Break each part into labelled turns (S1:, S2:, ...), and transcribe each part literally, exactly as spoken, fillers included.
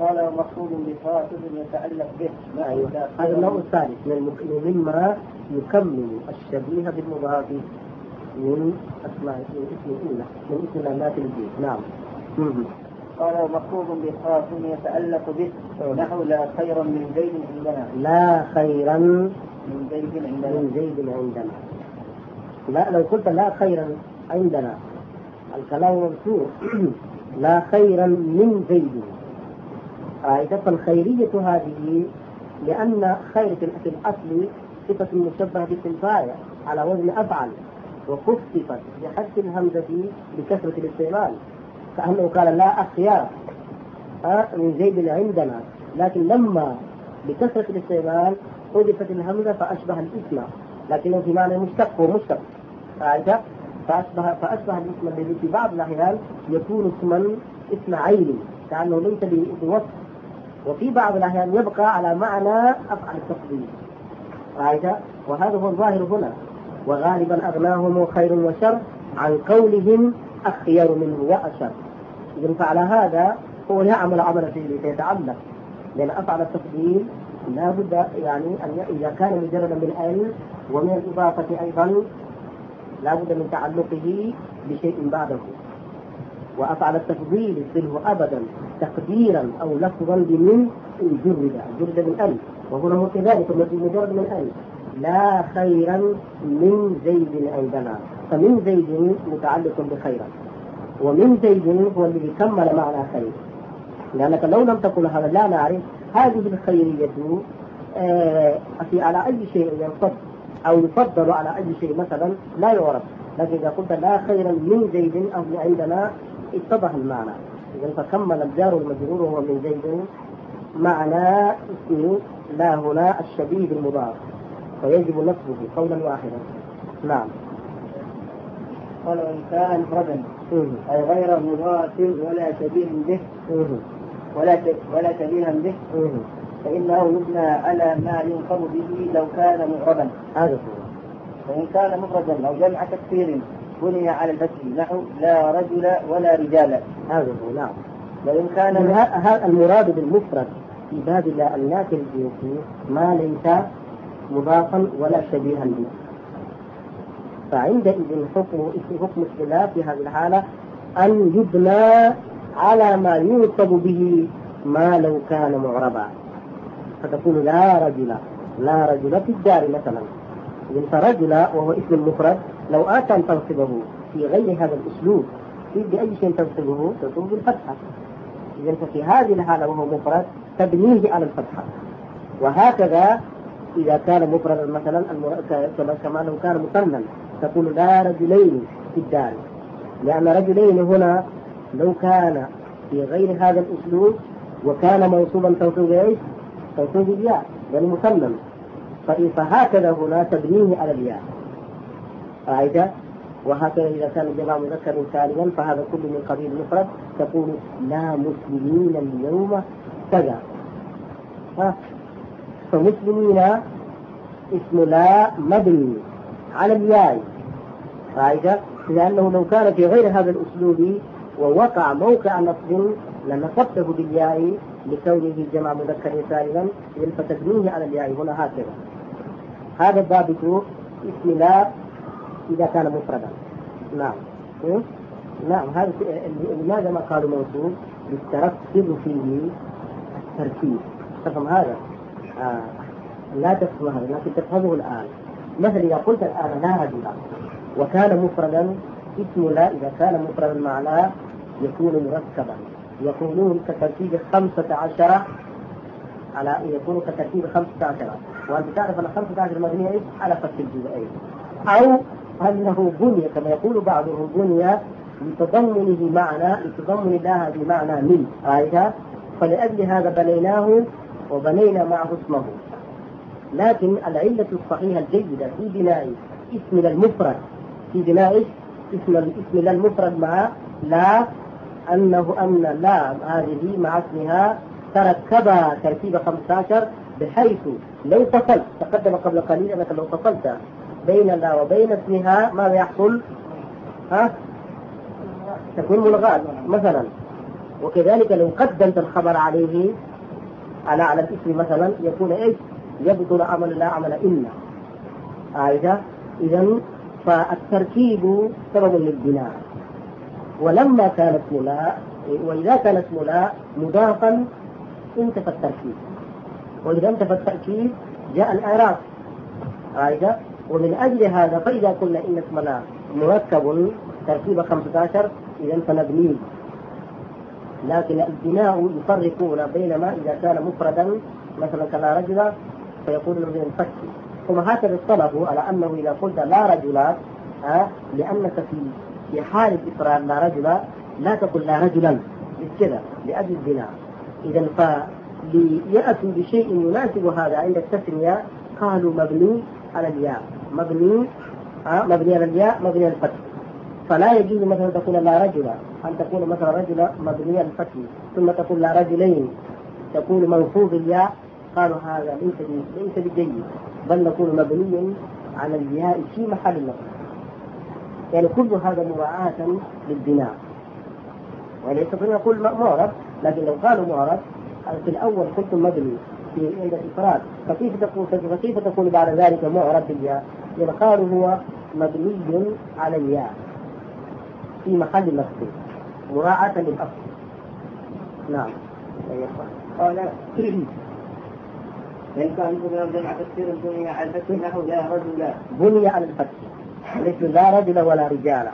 S1: قال ومقصود بخاطب يتعلق به.
S2: أيوة. هذا النوع الثالث من مما يكمل الشبيه بالمضاف من أسماء من اسم الله من اسم الناس الجيد. نعم.
S1: قال ومقصود بخاطب يتعلق به نحو لا خيرا من زيد عندنا.
S2: لا خيرا
S1: من زيد عندنا.
S2: من زيد عندنا. لا لو قلت لا خيرا عندنا الكلام مذكور. لا خيرا من زيد. أيضا الخيرية هذه لأن خير في الأصل صفة مشبهة بالفاعل على وزن أفعل وخففت بحذف الهمزة بكثرة الاستعمال كأنه قال لا أخيار من زيد عندنا، لكن لما بكثرة الاستعمال حذفت الهمزة فأشبه الاسم، لكنه في معنى مشتق ومشتق أيضا فأشبه فأشبه الاسم الذي في بعض الأحيان يكون اسما اسم عين كأنه ليس بوصف، وفي بعض الأحيان يبقى على معنى أفعل التفضيل أيضا، وهذا هو الظاهر هنا. وغالبا أغناهم خير وشر عن قولهم أخير منه وأشر. إذن فعلى هذا هو يعمل عمل فيه يتعلق، لأن أفعل التفضيل لا بد يعني أن إذا كان مجردا من ال ومن الإضافة أيضا لا بد من تعلقه بشيء بعده. وأفعل التفضيل يصله أبدا تقديرا أو لفظا بمن جرد جرد من ال، وهنا هو كذلك مجرد من ال. لا خيرا من زيد عندنا، فمن زيد متعلق بخيرا، ومن زيد هو الذي كمل معنى خير، لأنك لو لم تقل هذا لا نعرف هذه الخيرية آه في على أي شيء ينصب أو يفضل على أي شيء مثلا لا يعرف، لكن إذا قلت لا خيرا من زيد أو عندنا اتضح المعنى. إذا فكمل الجار والمجرور هو من زيد معنى اسمه لا هنا الشبيه بالمضاف، فيجب نصبه قولا واحدا. نعم.
S1: قال وإن كان مفردا أي غير مضاف ولا شبيه به ولا ولا شبيها به فإنه يبنى على ما ينصب به لو كان معربا.
S2: هذا هو.
S1: فإن كان مفردا أو جمع تكسير بني على الفتح نحو لا رجل ولا رجال.
S2: هذا هو. نعم.
S1: وإن كان
S2: هذا المراد بالمفرد في باب الناس الجنسي ما ليس مضافا ولا شبيها به، فعندئذ حكم حكم الخلاف في هذه الحالة أن يبنى على ما ينصب به ما لو كان معربا، فتقول لا رجل لا رجل في الدار مثلا، إذن فرجل وهو اسم مفرد لو آتى أن تنصبه في غير هذا الأسلوب في بأي شيء تنصبه تنصب بالفتحة، إذن ففي هذه الحالة وهو مفرد تبنيه على الفتحة. وهكذا إذا كان مفردا مثلا كما لو كان مثنى تقول لا رجلين في الدار، لأن رجلين هنا لو كان في غير هذا الأسلوب وكان موصوبا توصيب ايش؟ توصيب الياء يعني مثنى، فهكذا هنا تبنيه على الياء قاعدة. وهكذا إذا كان الجمع مذكر سالما فهذا كله من قبيل المفرد، تقول لا مسلمين اليوم كذا، فمسلمين اسم لا مبني على الياء قاعدة، لأنه لو كان في غير هذا الأسلوب ووقع موقع نصب لنصبته بالياء لكونه جمع مذكر سالما فتبنيه على الياء هنا هكذا. هذا الضابط اسم لا إذا كان مفردا. نعم. نعم. هذا لماذا ما قالوا موصول؟ للتركز فيه التركيز. تفهم هذا؟ آه. لا تفهم هذا لكن تفهمه الآن. مثلا إذا قلت الآن لا رجل وكان مفردا، اسم لا إذا كان مفردا معناه يكون مركبا، يكونون كترتيب خمسة عشر على يكون كترتيب خمسة عشر، وأنت تعرف أن خمسة عشر مبنية إيش؟ على فتح الجزئين، أو أنه بني كما يقول بعضهم بني لتضمنه معنى لتضمن لها بمعنى من آية، فلأجل هذا بنيناه وبنينا معه اسمه. لكن العلة الصحيحة الجيدة في بناء اسم المفرد في بناء اسم الاسم المفرد مع لا أنه أن لا هذه مع اسمها تركبها ترتيب خمسة عشر، بحيث لو فصلت تقدم قبل قليل أنك لو فصلت بين لا وبين اسمها ماذا يحصل؟ ها؟ تكون ملغاة مثلا، وكذلك لو قدمت الخبر عليه على على الاسم مثلا يكون ايش؟ يبطل عمل لا عمل إلا. هذا إذا فالتركيب سبب للبناء. ولما كان اسم لا، وإذا كان اسم لا مضافا انتفى التركيب، وإذا انتفى التركيب جاء الإعراب. هذا ومن أجل هذا فإذا قلنا إن اسم لا مركب تركيب خمسة عشر إذا فنبنيه. لكن البناء يفرقون بين ما إذا كان مفردا مثلا كلا رجل فيقول له الفتح. ثم هكذا اصطلحوا على أنه إذا قلت لا رجلات آه لأنك في في حال الإفراد لا رجل لا تقل لا رجلا كذا لأجل البناء. إذا فليأتوا بشيء يناسب هذا عند التثنية قالوا مبني على الياء، مبني آه مبني على الياء مبني على الفتح. فلا يجوز مثلا تقول لا رجل أن تقول مثلا رجل مبني على الفتح ثم تقول لا رجلين تقول منصوب الياء. قالوا هذا ليس ليس بجيد، بل نقول مبني على الياء في محل النصب. يعني كل هذا مراعاة للبناء. وليس نقول معرب، لكن لو قالوا معرب في الأول قلتم مبني في عند الإفراد فكيف تقول فكيف تقول بعد ذلك معرب بالياء؟ يعني قالوا هو مبني على الياء في محل النصب مراعاة للأصل. نعم.
S1: قال إن كان بني جمع تكسير بني على الفتح نحو لا رجل.
S2: بني على الفتح مثل لا رجل ولا رجال.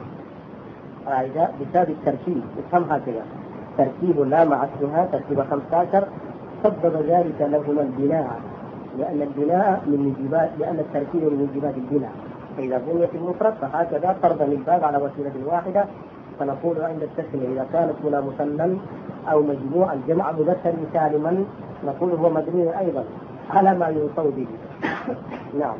S2: هذا بسبب التركيب. افهم هكذا تركيب لا مع اسمها تركيب خمسة عشر سبب ذلك لهما البناء، لأن البناء من موجبات لأن التركيب من موجبات البناء. فإذا بنيت المفرد فهكذا فرضا الباب على وسيلة واحدة. فنقول عند التسمية إذا كانت هنا مثنى أو مجموع الجمع مذكر سالما نقول هو مبني أيضا على ما يوصل به. نعم.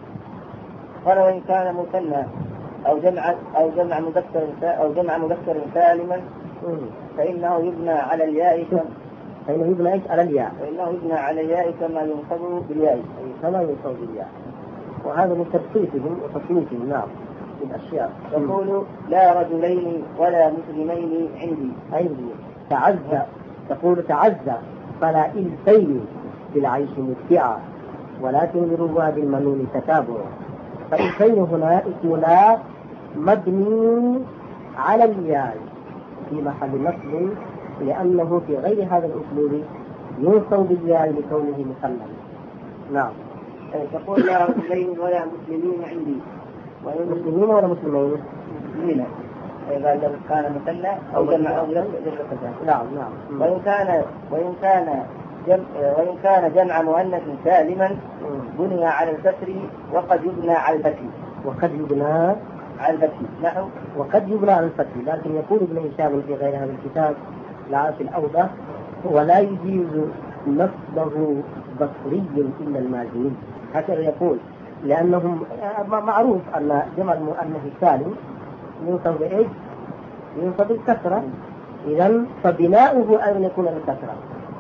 S1: قال وإن كان مثنى أو جمع أو جمع مذكر أو جمع مذكر سالما فإنه يبنى على الياء
S2: فإنه يبنى إيش على الياء
S1: فإنه يبنى على الياء كما ينصب بالياء
S2: أي كما ينصب بالياء. وهذا من تبسيطهم وتصنيفهم. نعم الأشياء.
S1: تقول لا رجلين ولا مسلمين عندي
S2: عندي تعزى تقول تعزى فلا إلفين بالعيش متبعا ولكن لرواد المنون تتابع. فإلفين هنا اسم لا مبني على الياء في محل نصب لأنه في غير هذا الأسلوب ينصب بالياء لكونه مثنى. نعم.
S1: تقول لا رجلين ولا مسلمين عندي.
S2: مسلمين ولا مسلمين؟
S1: مسلمين. إذا كان مثنى أو جمع أو جمع.
S2: نعم نعم.
S1: وإن كان وإن كان جمع وإن كان جمع مؤنث سالما بني على الكسر وقد يبنى على الفتح.
S2: وقد يبنى
S1: على الفتح. نعم.
S2: وقد يبنى على الفتح. لكن يقول ابن هشام في غير هذا الكتاب لا في الأوضح ولا يجيز نصبه بصري إلا المازني. هكذا يقول لأنهم معروف أن جمع المؤنث السالم ينصب بإيش؟ ينصب بالكسرة. إذن فبناؤه أن يكون بالكسرة.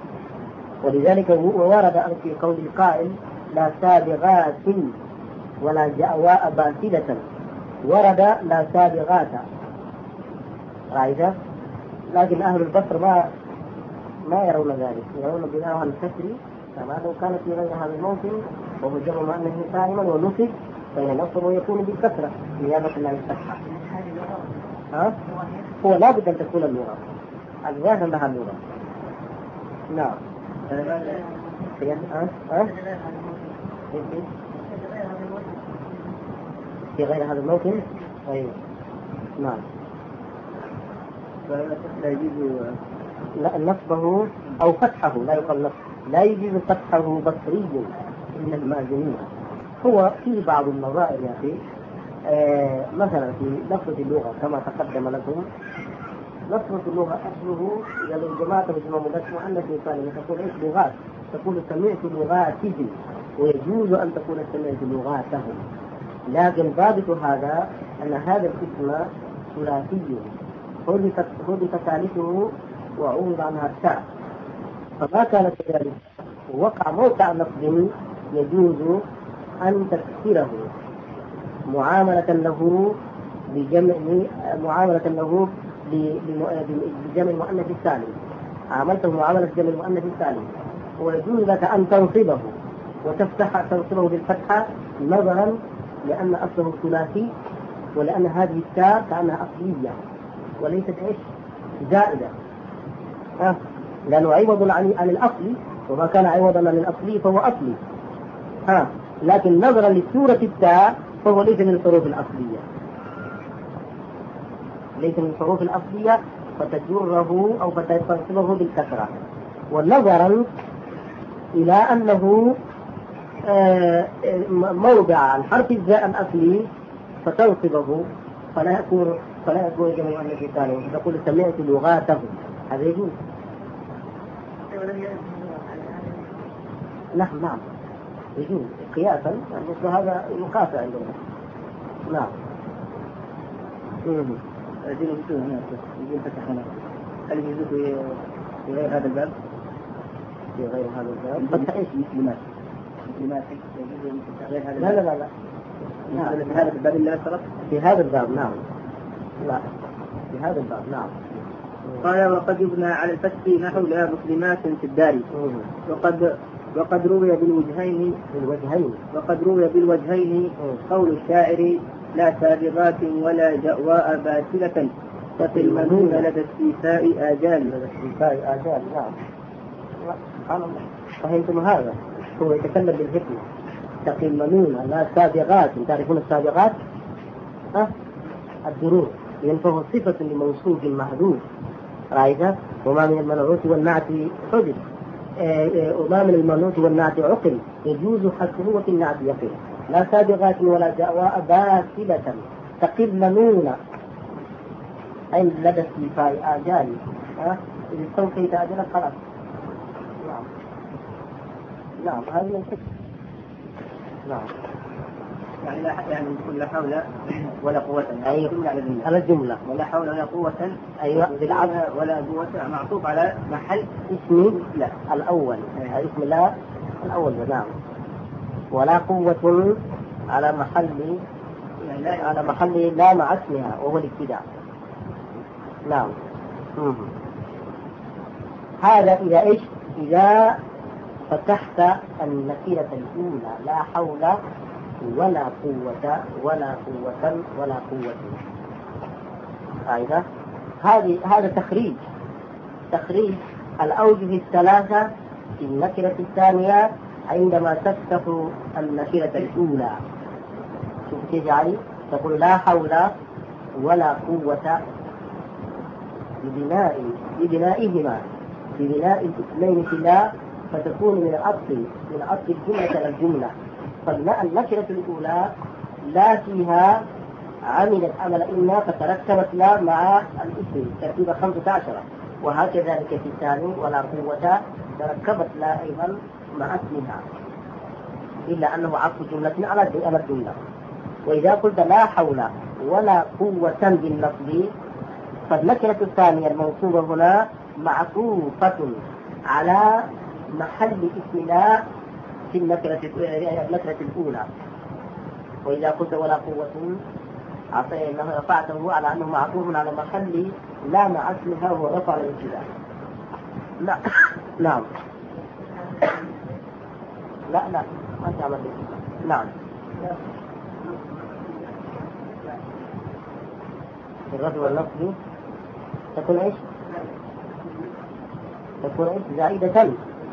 S2: ولذلك ورد في قول القائل لا سابغات ولا جأواء باسلة ورد لا سابغات. رأيت؟ لكن أهل البصر ما ما يرون ذلك، يرون بناء عن الكسر كما لو كانت في غير هذا الموطن وهو جمع مؤنث سالما ونصب فإن نصبه يكون بالكسرة نيابة عن الفتحة. ها؟ هو لا بد أن تكون اللغة الظاهر لها اللغة. نعم. أه؟ في غير هذا الموطن. أيوه. نعم.
S1: لا يجوز
S2: لا نصبه أو فتحه لا يقال نصب لا يجوز فتحه بصري إلا المازنين. هو في بعض النظائر يا أخي آه مثلا في لفظة اللغة كما تقدم لكم لفظة اللغة أصله إذا لو جماعة بجمع مذكر مؤنث سالم تقول إيش لغات تقول سمعت لغاتهم ويجوز أن تكون سمعت لغاتهم. لكن ضابط هذا أن هذا الاسم ثلاثي حذف ثالثه وعوض عنها التاء فما كان كذلك وقع موقع نصب يجوز أن تكسره معاملة له بجمع معاملة له بجمع المؤنث السالم، عاملته معاملة جمع المؤنث السالم، ويجوز لك أن تنصبه وتفتح تنصبه بالفتحة نظرا لأن أصله ثلاثي، ولأن هذه التاء كأنها أصلية وليست إيش زائدة، أه؟ لأنه عوض عن عن الأصل، وما كان عوضا عن الأصلي فهو أصلي، ها. لكن نظرا لسورة التاء فهو ليس من الحروف الأصلية، ليس من الحروف الأصلية، فتجره أو فتنصبه بالكسرة، ونظرا إلى أنه موضع الحرف الزاء الأصلي فتنصبه، فلا يكون فلا يكون جمع المؤنث السالم، تقول سمعت لغاته، هذا يجوز. نعم نعم يجوز قياسا، مثل هذا يقاس عندنا. نعم.
S1: أدينا بسوء هنا يقول فتح هنا، هل يجوز في غير هذا الباب؟
S2: في غير هذا الباب
S1: فتح إيش مسلمات مسلمات يجوز في غير هذا؟
S2: لا لا لا لا
S1: نعم. في هذا الباب اللي أسرق؟
S2: في هذا الباب نعم. لا في هذا الباب نعم.
S1: قال وقد يبنى على الفتح نحو لا مسلمات في الدار، وقد وقد روي بالوجهين
S2: بالوجهين
S1: وقد روي بالوجهين قول الشاعر لا سابغات ولا جأواء باسلة ففي المنون لدى استيفاء آجال.
S2: لدى استيفاء آجال نعم. سبحان الله، فهمتم هذا؟ هو يتكلم بالحكمة. تقي المنون لا سابغات، تعرفون السابغات؟ ها؟ الدروس، ينفه صفة لموصوف محذوف، رأيت؟ وما من المنعوت والنعت حدث، وما من المنعوت والنعت عقل، يجوز حسبه في النعت يقل. لا سابغات ولا جأواء باسلة تقي المنون أي لدى استيفاء آجال، ها؟ إذا استوفيت آجالك خلاص. نعم نعم هذه من الحكمة. نعم
S1: يعني لا يعني تقول لا حول ولا قوة.
S2: أيوة على الجملة
S1: ولا حول ولا قوة.
S2: أيوة
S1: بالعكس ولا قوة معطوف على محل
S2: اسم لا الأول، أيوة. اسم لا الأول نعم. ولا قوة على محل يعني على محل لا مع اسمها وهو الابتداء. نعم. مم. هذا إذا إيش؟ إذا فتحت النكرة الأولى لا حول ولا قوة ولا قوة ولا قوة. أيضا هذه هذا تخريج تخريج الأوجه الثلاثة في النكرة الثانية عندما تفتح النكرة الأولى. شوف كيف يعني؟ تقول لا حول ولا قوة ببناء ببنائهما ببناء الاثنين في لا، فتكون من الأصل من أصل الجملة إلى الجملة. فالنكرة الأولى لا فيها عملت عمل إن فتركبت لا مع الاسم ترتيب خمسة عشر، وهكذا في الثاني ولا قوة تركبت لا أيضا مع اسمها، إلا أنه عطف جملة على الجملة. وإذا قلت لا حول ولا قوة باللفظ فالنكرة الثانية الموصوبة هنا معطوفة على محل اسم لا في النكرة النكرة الأولى. وإذا قلت ولا قوة رفعته على أنه معطوف على محل لا مع اسمها وهو رفع الابتداء. لا نعم لا لا ما تعمل. نعم الرفع والنصب تكون ايش؟ تكون ايش؟ زائدة.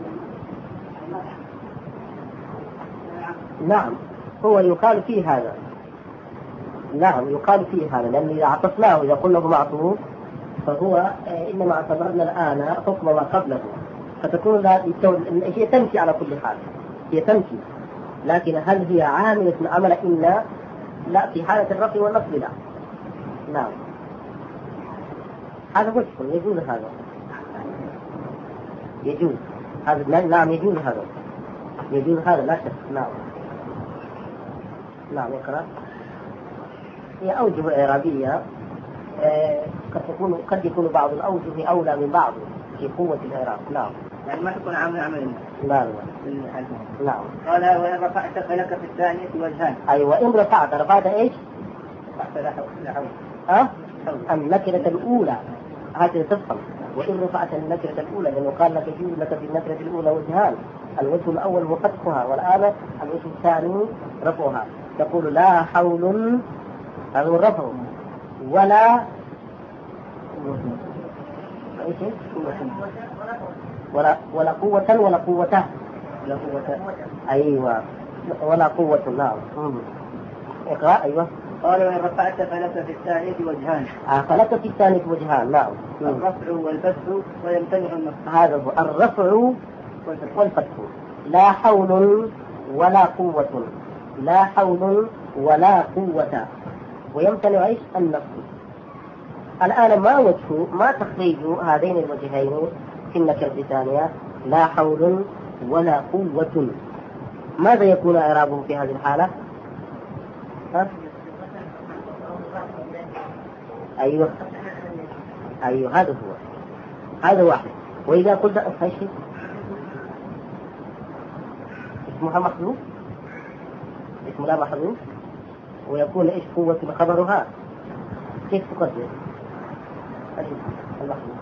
S2: نعم هو يقال فيه هذا. نعم يقال فيه هذا، لأن إذا عطفناه إذا قلنا معطوف فهو إنما اعتبرنا الآن حكم ما قبله، فتكون هي تمشي على كل حال، هي تمشي، لكن هل هي عاملة عمل إلا؟ لا، في حالة الرفع والنصب لا. نعم هذا مشكل، يجوز هذا يجوز هذا نعم يجوز هذا يجوز هذا لا شك. نعم نعم يقرأ. هي أوجه إعرابية آه قد تكون قد يكون بعض الأوجه أولى من بعض في قوة الإعراب. نعم
S1: يعني ما تكون عامل عمل.
S2: لا لا نعم.
S1: قال وإن رفعت فلك في الثانية وجهان.
S2: أيوة إن رفعت رفعت إيش؟
S1: رفعت لا حول.
S2: ها؟ النكرة الأولى هكذا تفهم. وإن رفعت النكرة الأولى لأنه قال لك يجوز لك في النكرة الأولى وجهان، الوجه الأول هو فتحها والآن الوجه الثاني رفعها. تقول لا حول هذا هو الرفع، ولا ولا ولا قوة ولا قوته
S1: لا قوة.
S2: أيوة ولا قوة. نعم اقرأ. أيوة
S1: قال وإن رفعت فلك في الثانية وجهان.
S2: آه فلك في الثانية وجهان. نعم
S1: الرفع والفتح ويمتنع النصب.
S2: هذا هو الرفع والفتح. لا حول ولا قوة، لا حول ولا قوة، ويمتنع ايش؟ النصب. الآن ما وجه ما تخريج هذين الوجهين في النكرة الثانية لا حول ولا قوة؟ ماذا يكون إعرابه في هذه الحالة؟ ها؟ أيوة أيوة هذا هو، هذا واحد. وإذا قلت ايش اسمها محذوف، اسم لا محذوف، ويكون ايش قوة خبرها، كيف تقدر المحذوف؟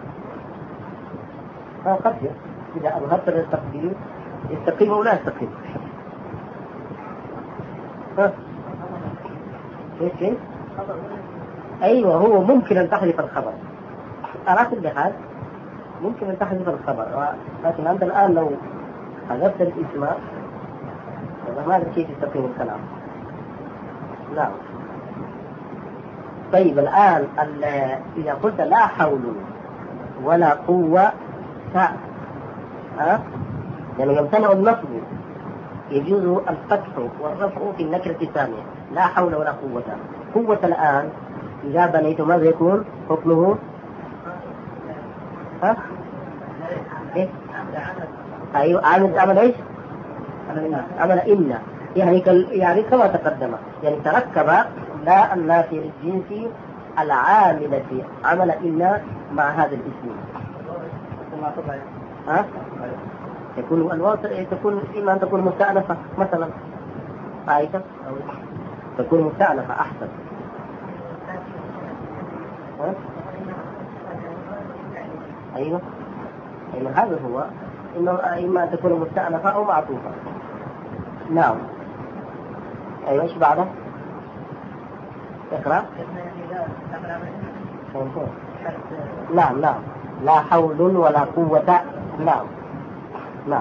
S2: قدر إذا أظهرت التقدير يستقيم أو لا يستقيم. ها ايش ايش؟ أيوة هو ممكن أن تحذف الخبر على كل حال، ممكن أن تحذف الخبر، لكن أنت الآن لو حذفت الاسم ماذا كيف يستقيم الكلام؟ نعم. طيب الآن إذا قلت لا حول ولا قوة ها أه؟ يعني يمتنع النصب، يجوز الفتح والرفع في النكرة الثانية لا حول ولا قوة. قوة الآن إذا بنيت ماذا يكون حكمه؟ ها؟ إيه؟ أيوة عمل عمل إيش؟ عمل إن يعني كال يعني كما تقدم، يعني تركب لا النافية للجنس العاملة عمل إن مع هذا الاسم. ها؟ يكون الواصل تكون إما أن تكون مستأنفة مثلا عايشة أو تكون مستأنفة أحسن. ها؟ أيوة أيوة هذا هو، إنه إما أن تكون مستأنفة أو معطوفة. نعم. أيوة إيش بعده؟ اقرأ. نعم نعم لا حول ولا قوة. نعم نعم.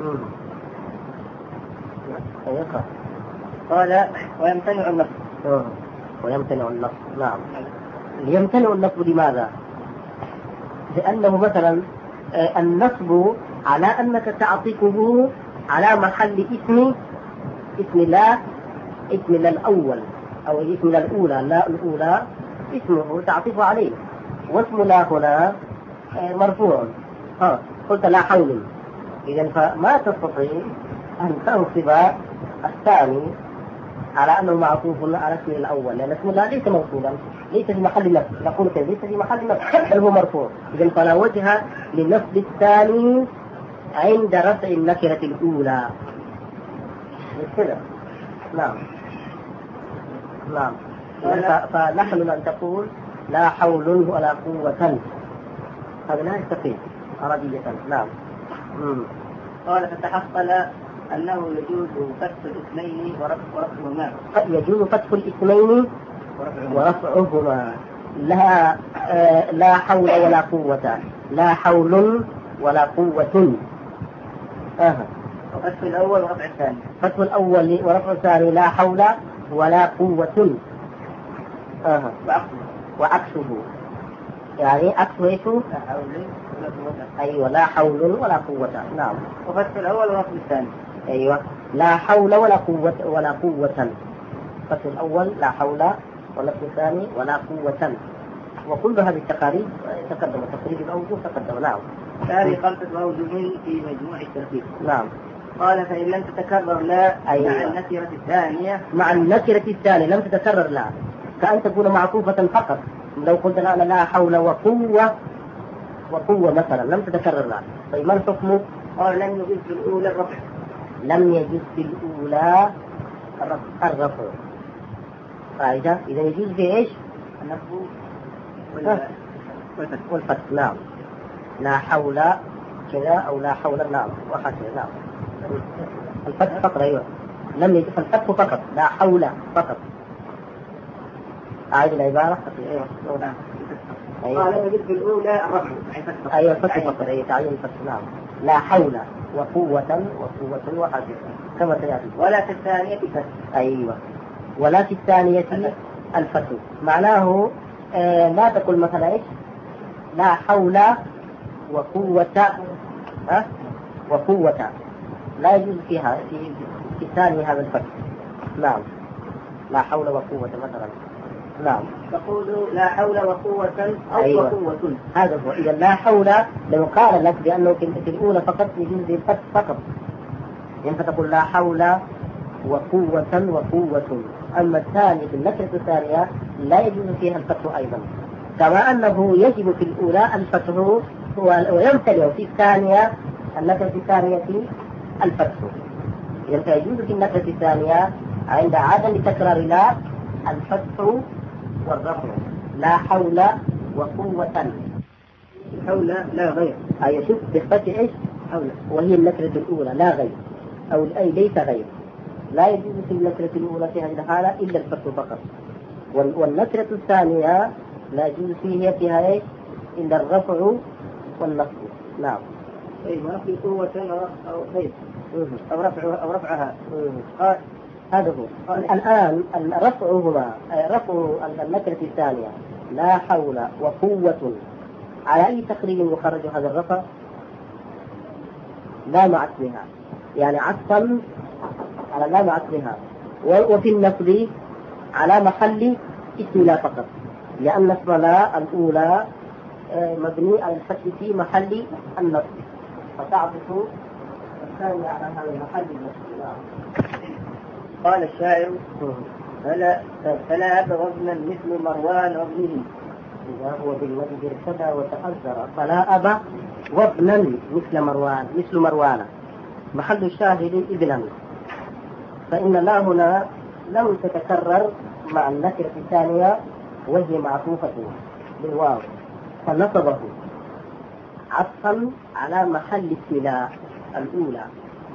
S2: اقرأ.
S1: قال ويمتنع النصب.
S2: ويمتنع النصب. نعم. يمتنع النصب لماذا؟ لأنه مثلا النصب على أنك تعطفه على محل اسم اسم لا اسم لا الأول أو اسم لا الأولى، لا الأولى اسمه تعطف عليه، واسم لا هنا مرفوع. ها قلت لا حول، إذا فما تستطيع أن تنصب الثاني على أنه معطوف على اسم الأول، لأن اسم الله ليس موصولا، ليس في محل نفس، نقول كذا ليس في محل نفس بل هو مرفوع. إذا فلا وجه لنصب الثاني عند رفع النكرة الأولى. كذا. نعم نعم. فنحن أن تقول لا حول ولا قوة، هذا لا يستقيم عربية. نعم.
S1: قال فتحصل أنه يجوز فتح الاسمين ورفعهما.
S2: يجوز فتح الاسمين ورفعهما. لا آه لا حول ولا قوة، لا حول ولا قوة. آه.
S1: وفتح الأول ورفع الثاني.
S2: فتح الأول ورفع الثاني لا حول ولا قوة. آه. وعكسه يعني عكسه ايش؟ ايوه لا حول ولا قوة. نعم.
S1: وفتح الأول ورفع الثاني.
S2: ايوه لا حول ولا قوة ولا قوة. فتح الأول لا حول والفتح الثاني ولا قوة. وكل هذه التقارير تقدم، تقريب الأوجه تقدم. نعم.
S1: هذه خمسة أوجه في مجموع الترتيب.
S2: نعم.
S1: قال فإن لم تتكرر لا
S2: أيوة.
S1: مع النكرة الثانية
S2: مع النكرة الثانية لم تتكرر لا، كأن تكون معطوفة فقط. لو قلت الآن لا حول وقوة وقوة مثلا لم تتكرر لا، طيب ما الحكم؟
S1: قال لم يجوز في الأولى الرفع.
S2: لم يجوز في الأولى الرفع. الرفع. فإذا إذا يجوز في إيش؟
S1: النصب
S2: والفتح. نعم، لا حول كذا أو لا حول. نعم، وهكذا. نعم، الفتح فقط. أيوة، لم يجب الفتح فقط، لا حول فقط. أعيد العبارة.
S1: أيوة. أيوة. قال يجب في الأولى الرفع.
S2: أيوة، الفتح فقط. أي تعيين الفتح. نعم، لا حول وقوة وقوة وهكذا كما سيأتي.
S1: ولا في الثانية فتح.
S2: أيوة، ولا في الثانية الفتح. معناه آه لا تقول مثلا إيش لا حول وقوة أه؟ وقوة، لا يجوز فيها في, في الثانية هذا الفتح. نعم، لا حول وقوة مثلا. نعم،
S1: تقول لا حول وقوة أو
S2: أيوة.
S1: وقوة.
S2: هذا هو. إذا لا حول لو قال لك بأنه في الأولى فقط يجوز الفتح فقط، يعني فتقول لا حول وقوة وقوة. أما الثانية في النكرة الثانية لا يجوز فيها الفتح أيضا، كما أنه يجب في الأولى الفتح ويمتنع في الثانية النكرة الثانية الفتح. إذا يجوز في النكرة الثانية عند عدم تكرار لا الفتح والرفع. لا حول وقوة.
S1: حول لا غير.
S2: أي شوف بالفتح إيش حول، وهي النكرة الأولى لا غير، أو أي ليس غير. لا يجوز في النكرة الأولى في هذه الحالة إلا الفتح فقط، والنكرة الثانية لا يجوز فيها فيها إيش إلا الرفع والنصب. نعم،
S1: أي ما في قوة أو خير أو رفع أو رفعها.
S2: آه. هذا هو. الآن الرفع هما رفع النكرة الثانية لا حول وقوة، على أي تقرير يخرج هذا الرفع؟ لا مع اسمها، يعني عطفا على لا مع اسمها. وفي النصب على محل اسم لا فقط، لأن اسم لا الأولى مبني على الفتح في محل النصب، فتعطف الثانية على هذا المحل النصب.
S1: قال الشاعر فلا فلا أب وزنا مثل مروان وابنه
S2: إذا هو بالمجد ارتدى وتأثر. فلا أب وابنا مثل مروان مثل مروان، محل الشاهد ابنا، فإن لا هنا لم تتكرر مع النكرة الثانية وهي معطوفة بالواو، فنصبه عطفا على محل السلاح الأولى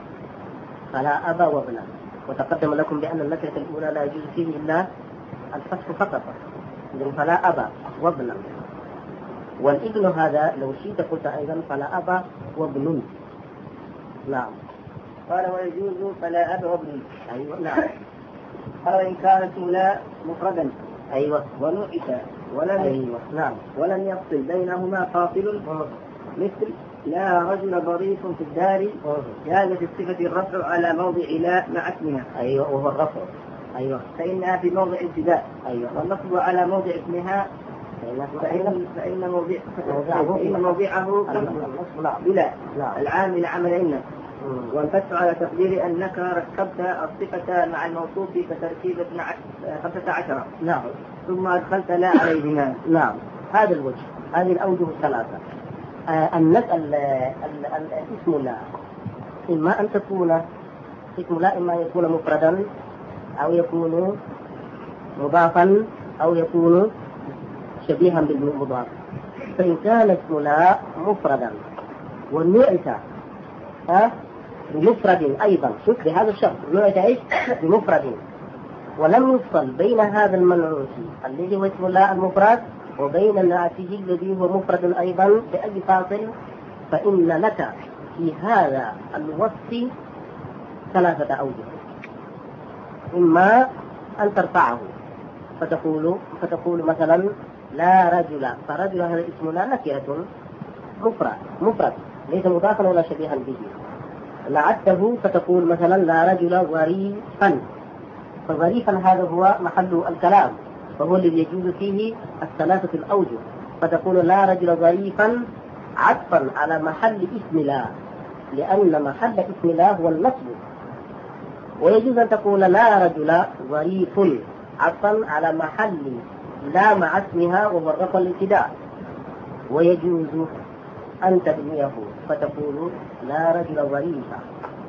S2: فلا أب وابنا. وتقدم لكم بأن النكرة الأولى لا يجوز فيه إلا الفتح فقط، إذن فلا أب وابنا. والابن هذا لو شئت قلت أيضا فلا أب وابن. نعم،
S1: قال ويجوز فلا أب وابن.
S2: أيوة. نعم،
S1: قال إن كانت لا مفردا.
S2: أيوة،
S1: ونعت ولم
S2: أيوة. نعم،
S1: ولم يفصل بينهما فاصل، مثل لا رجل ظريف في الدار، جاز في الصفة الرفع على موضع لا مع اسمها.
S2: أيوة، وهو الرفع. أيوة،
S1: فإنها في موضع ابتداء.
S2: أيوة،
S1: والنصب على موضع اسمها، فإن فإن موضع فإن موضعه بلا العامل عملين. والفتح على تقدير أنك ركبت الصفة مع الموصوف كتركيب خمسة عشر.
S2: نعم،
S1: ثم أدخلت لا عليهما.
S2: نعم، هذا الوجه، هذه الأوجه الثلاثة. آه الاسم لا إما أن تكون اسم لا إما يكون مفردا أو يكون مضافا أو يكون شبيها بالمضاف. فإن كان اسم لا مفردا والنعت ها بمفرد أيضا، شوف بهذا الشرط نعت إيش بمفرد، ولم يفصل بين هذا المنعوت الذي هو اسم لا المفرد وبين نعته الذي هو مفرد أيضا بأي فاصل، فإن لك في هذا الوصف ثلاثة أوجه. إما أن ترفعه فتقول فتقول مثلا لا رجل، فرجل هذا اسم لا نكرة مفرد مفرد ليس مضافا ولا شبيها به. نعته فتقول مثلا لا رجل ظريفا، فظريفا هذا هو محل الكلام، فهو الذي يجوز فيه الثلاثة الأوجه. فتقول لا رجل ظريفا عطفا على محل اسم لا، لأن محل اسم لا هو النصب. ويجوز أن تقول لا رجل ظريف عطفا على محل لا مع اسمها وهو الرفع الابتداء. ويجوز أن تبنيه فتقول لا رجل ظريفا.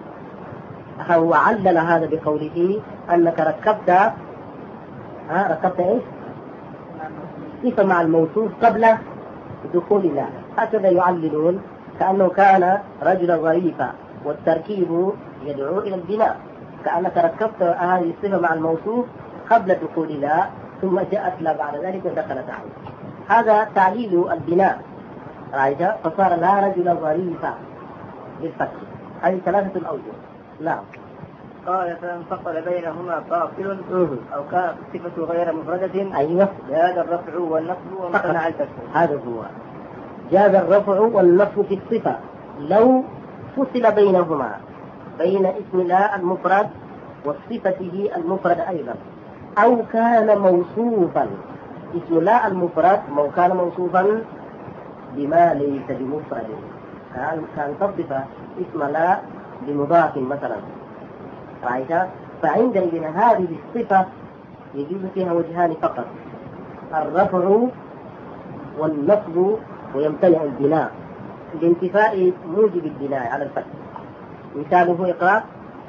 S2: هو علل هذا بقوله أنك ركبت ها ركبت إيش الصفة مع الموصوف قبل دخول لا، هكذا يعللون كأنه كان رجلا ظريفا والتركيب يدعو إلى البناء، كأنك ركبت هذه الصفة مع الموصوف قبل دخول لا ثم جاءت لا بعد ذلك ودخلت عليه. هذا تعليل البناء، رأيت؟ فصار لا رجل ظريفا بالفتح. هذه ثلاثة الأوجه. نعم.
S1: قال فانفصل بينهما فاصل أو كانت الصفة غير مفردة.
S2: أيوة.
S1: جاز الرفع والنصب وامتنع الفتح.
S2: هذا هو جاز الرفع والنصب في الصفة لو فصل بينهما، بين اسم لا المفرد وصفته المفرد أيضا، أو كان موصوفا. اسم لا المفرد مو كان موصوفا بما ليس بمفرد، كان كان تصف اسم لا بمضاف مثلا، رأيت؟ فعندئذ هذه الصفة يجوز فيها وجهان فقط، الرفع والنصب، ويمتنع البناء لانتفاء موجب البناء على الفتح. مثاله اقرأ.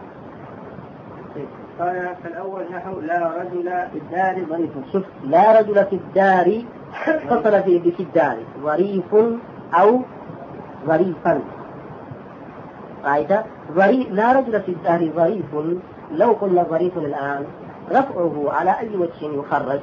S1: قال فالأول نحو لا رجل في الدار ظريف.
S2: شوف، لا رجل في الدار اتصل في في الدار ظريف أو ظريفا، رأيت؟ ظريف لا رجل في الدار ظريف، لو قلنا ظريف الآن رفعه على أي وجه يخرج؟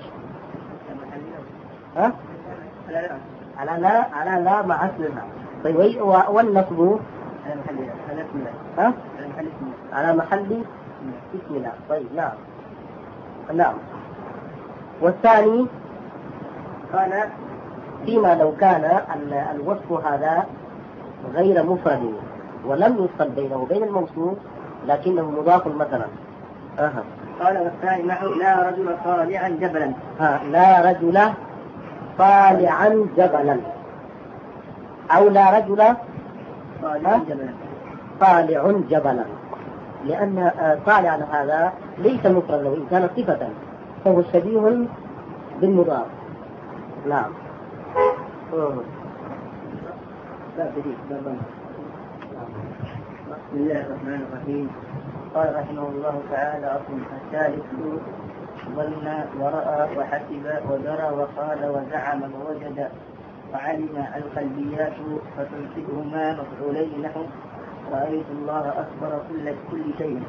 S2: ها؟ على لا على لا مع اسمها. طيب والنصب ها؟ على محل اسم لا. طيب نعم نعم. والثاني
S1: قال
S2: فيما لو كان الوصف هذا غير مفرد ولم يفصل بينه وبين الموصوف لكنه مضاف مثلا. أها.
S1: قال والثاني نحو لا رجل طالعا جبلا.
S2: ها، لا رجل طالعا جبلا، أو لا رجل
S1: طالعا جبلا
S2: طالع جبلا، لأن طالعا هذا ليس مفردا وإن كان صفة فهو شبيه بالمضاف. نعم.
S1: بسم الله الرحمن الرحيم. قال رحمه الله تعالى أصل الثالث ظن ورأى وحسب ودرى وقال وزعم ووجد وعلم القلبيات فتنسبهما مفعولين نحو رأيت الله أكبر كل كل شيء،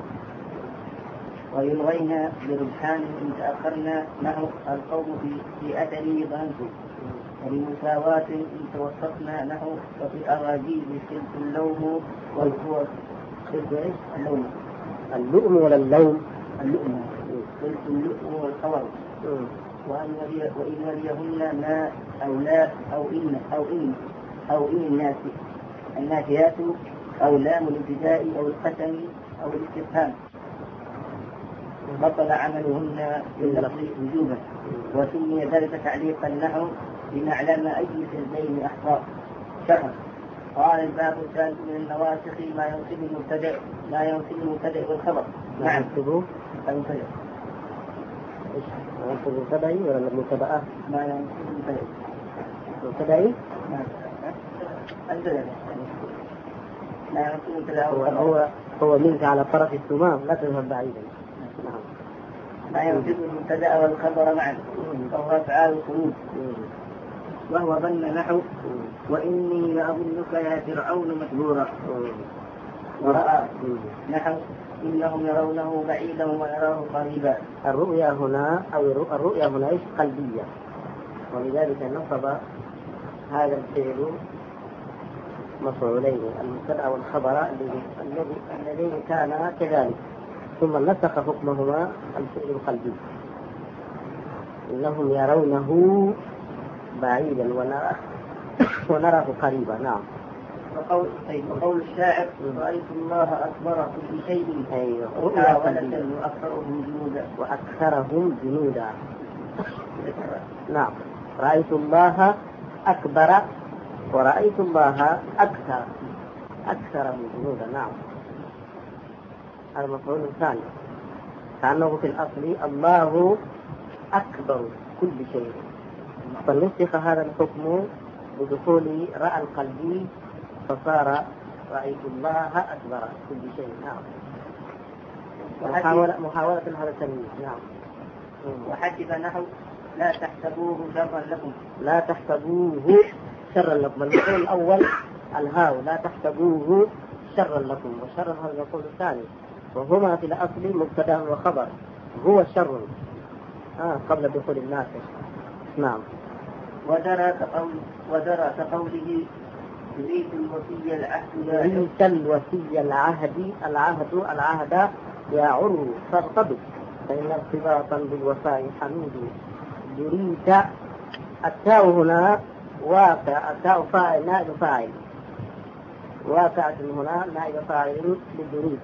S1: ويلغينا برجحان إن تأخرنا نحو القوم في في أثري ظننت، ولمساواة إن توسطنا نحو وفي الأراجيل سلك اللوم والهو سلك إيش؟ اللوم
S2: اللؤم ولا اللوم؟
S1: اللؤم سلك اللؤم والخور، وأن ولي وإن وليهن ما أو لا أو إن أو إن أو إن الناس النافيات أو لام الابتداء أو القسم أو الاستفهام بطل عملهن باللفظ وجوبا، وسمي ذلك تعليقا نحو لنعلم أي سلمين أحقا شرح. قال الباب الثالث من النواسخ ما ينصب المبتدع ما ينصب المبتدع والخبر.
S2: نعم. المبتدع
S1: ايش؟
S2: ينصب المبتدع ولا المبتدأ؟
S1: ما ينصب المبتدع.
S2: المبتدع؟
S1: نعم. المبتدع. لا ينصب المبتدع
S2: هو هو هو منك على طرف الثمام، لا تذهب بعيدا.
S1: نعم. ما ينصب المبتدع والخبر معا وهو أفعال القلوب، وهو ظن نحو وإني لأظنك يا فرعون مثبورا، ورأى نحو إنهم يرونه بعيدا ونراه قريبا.
S2: الرؤيا هنا أو الرؤيا هنا إيش؟ قلبية، ولذلك نصب هذا الفعل مفعولين المبتدأ والخبر الذين كانا كذلك، ثم نسخ حكمهما الفعل القلبي إنهم يرونه بعيدا ونراه ونراه قريبا. نعم.
S1: وقول, وقول الشاعر رأيت الله أكبر كل شيء
S2: رؤيا
S1: ولدا وأكثرهم جنودا
S2: وأكثرهم جنودا. نعم. رأيت الله أكبر ورأيت الله أكثر أكثرهم جنودا. نعم. هذا مفعول ثاني، كأنه في الأصل الله أكبر كل شيء، فنسخ هذا الحكم بدخول رأى القلبي فصار رأيت الله أكبر كل شيء. نعم. محاولة محاولة هذا التمييز. نعم.
S1: وحسب نحو لا تحسبوه شرا لكم.
S2: لا تحسبوه شرا لكم. المفعول الأول الهاء لا تحسبوه شرا لكم، وشرا هذا المفعول الثاني، وهما في الأصل مبتدأ وخبر. هو شر آه قبل دخول الناس. نعم.
S1: ودرى كقول ودرى كقوله يريد الوصي العهد
S2: يريد الوصي العهد العهد العهد يا عرو فارتبط فإن ارتباطا بالوفاء حميد. يريد التاء هنا واقع، التاء فاعل نائب فاعل، واقعة هنا نائب فاعل لليريد،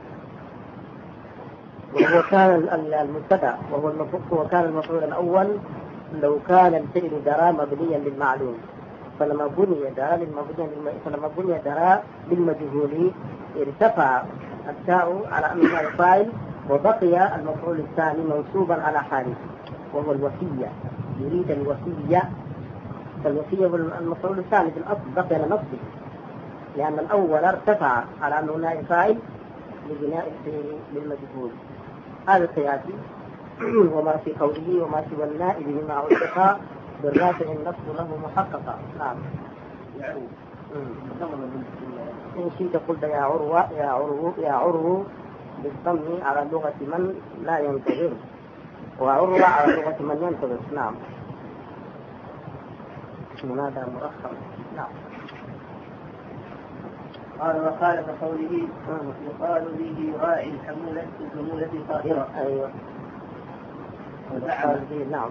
S2: وهو كان المبتدأ وهو المفعول، وكان المفعول الأول لو كان الفعل درى مبنيا للمعلوم، فلما بني درى للمبني فلما بني درى للمجهول ارتفع التاء على أنه نائب فاعل، وبقي المفعول الثاني منصوبا على حاله وهو الوصية. يريد الوصية، فالوصية المفعول الثاني في الأصل بقي على نصبه، لأن الأول ارتفع على أنه نائب فاعل لبناء الفعل للمجهول. هذا القياسي وما في قوله وما سوى النائب بما علق بالرافع النصب له محققا. نعم. إن شئت قلت يا عروة يا عروة يا عروة بالضم على لغة من لا ينتظر، وعروة على لغة من ينتظر. نعم. منادى مرخص. نعم.
S1: قال وقال كقوله يقال به راعي الحمولة الحمولة طائرة.
S2: أيوة.
S1: وزعم
S2: نعم.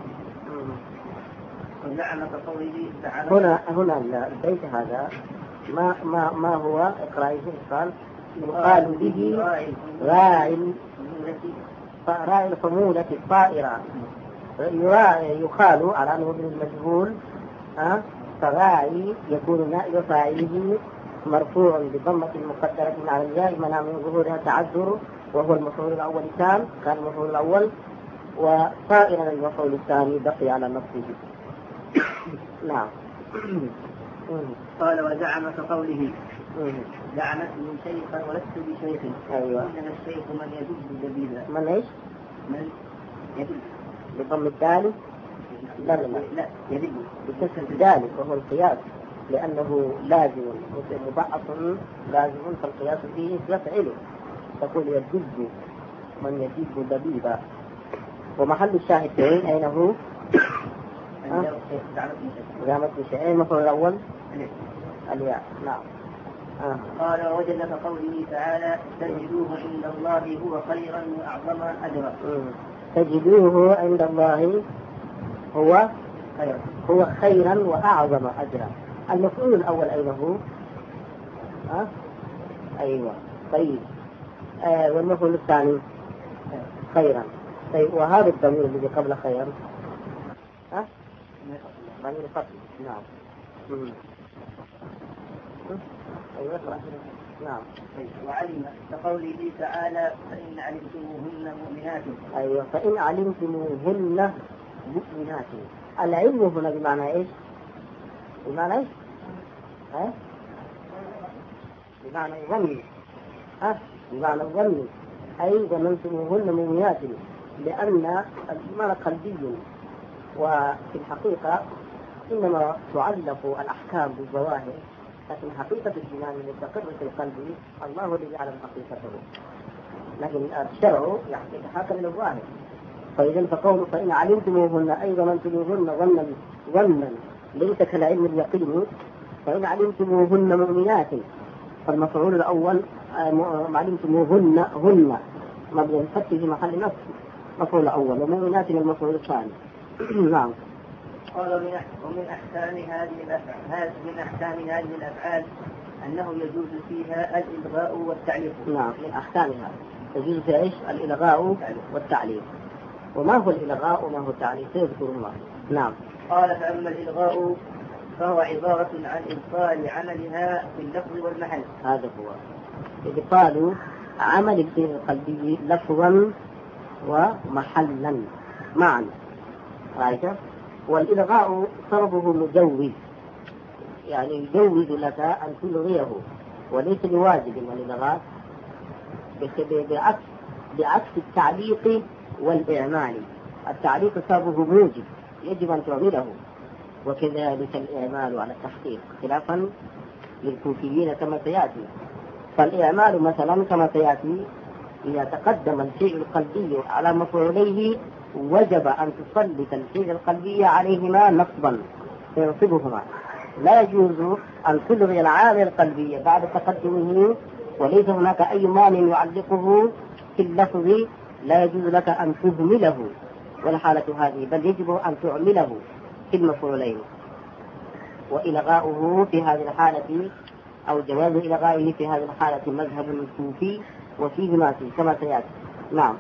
S1: وزعم كقوله
S2: هنا هنا البيت هذا ما ما ما هو إقرائه؟ قال يقال به راعي راعي الحمولة الطائرة، يقال على أنه من المجهول أه؟ فراعي يكون نائب فاعله مرفوع بضمة مقدرة على الياء منع من ظهورها تعذر، وهو المفعول الأول كان كان المفعول الأول، وطائرا المفعول الثاني بقي على نفسه. نعم.
S1: قال وزعم كقوله زعمت من شيخا ولست بشيخ.
S2: أيوة.
S1: إنما الشيخ من يدب دبيبا.
S2: من إيش؟
S1: من يدب
S2: بضم الدال؟ لا لا
S1: لا يدب
S2: بكسر الدال، وهو القياس لأنه لازم مضاعف لازم، فالقياس فيه يفعله، تقول يدب من يدب دبيبا. ومحل الشاهد فين أين هو؟ زعمت من شيء. أين المفعول الأول؟ الياء. نعم. آه.
S1: قال ووجد كقوله تعالى تجدوه عند الله هو خيرا وأعظم أجرا.
S2: تجدوه عند الله هو خير هو خيرا وأعظم أجرا. المفعول الأول أين هو؟ أه؟ أيوة. طيب آه والمفعول الثاني خيرا. طيب وهذا الضمير الذي قبل خيرا ها؟ أه؟ ضمير فصل. نعم. مم. أيوة. نعم.
S1: وعلم كقوله تعالى فإن علمتموهن مؤمنات.
S2: أيوة. فإن علمتموهن مؤمنات. العلم هنا بمعنى إيش؟ بمعنى إيش؟ ها؟ بمعنى ظن. ها؟ بمعنى ظن، أي ظننتموهن مؤمنات، لأن الإيمان قلبي، وفي الحقيقة إنما تعلق الأحكام بالظواهر، لكن حقيقة الإيمان المستقر في القلب الله الذي يعلم حقيقته، لكن الشرع يتحاكم إلى الظاهر. فإذا فقول فإن علمتموهن أي ظننتموهن ظنا ظنا ليس كالعلم اليقين، فإن علمتموهن مؤمنات، فالمفعول الأول علمتموهن هن مبني الفتح في محل نصب مفعول أول، ومؤمنات المفعول الثاني. نعم.
S1: قال ومن أحكام هذه الأفعال من أحكام هذه الأفعال أنه يجوز فيها الإلغاء والتعليق.
S2: نعم. من أحكامها يجوز فيها إيش؟ الإلغاء والتعليق. وما هو الإلغاء وما هو التعليق؟ يذكر الله. نعم.
S1: قال فأما الإلغاء فهو عبارة عن إبطال عملها في اللفظ والمحل.
S2: هذا هو إبطال عمل الدين القلبي لفظا ومحلا معا. رأيت؟ والإلغاء طلبه مجوز، يعني يجوز لك أن تلغيه، وليس بواجب الإلغاء، بعكس بعكس التعليق والإعمال. التعليق سببه موجب يجب أن تعمله، وكذلك الإعمال على التحقيق خلافا للكوفيين كما سيأتي. فالإعمال مثلا كما سيأتي إذا تقدم الفعل القلبي على مفعوليه وجب أن تسلط الفعل القلبي عليهما نصبا فينصبهما. لا يجوز أن تلغي العامل القلبي بعد تقدمه وليس هناك أي مانع يعلقه في اللفظ، لا يجوز لك أن تهمله والحالة هذه، بل يجب أن تعمله في المفعولين. وإلغاؤه في هذه الحالة أو جواز إلغائه في هذه الحالة مذهب الكوفي وفيه ما فيه كما سيأتي. نعم.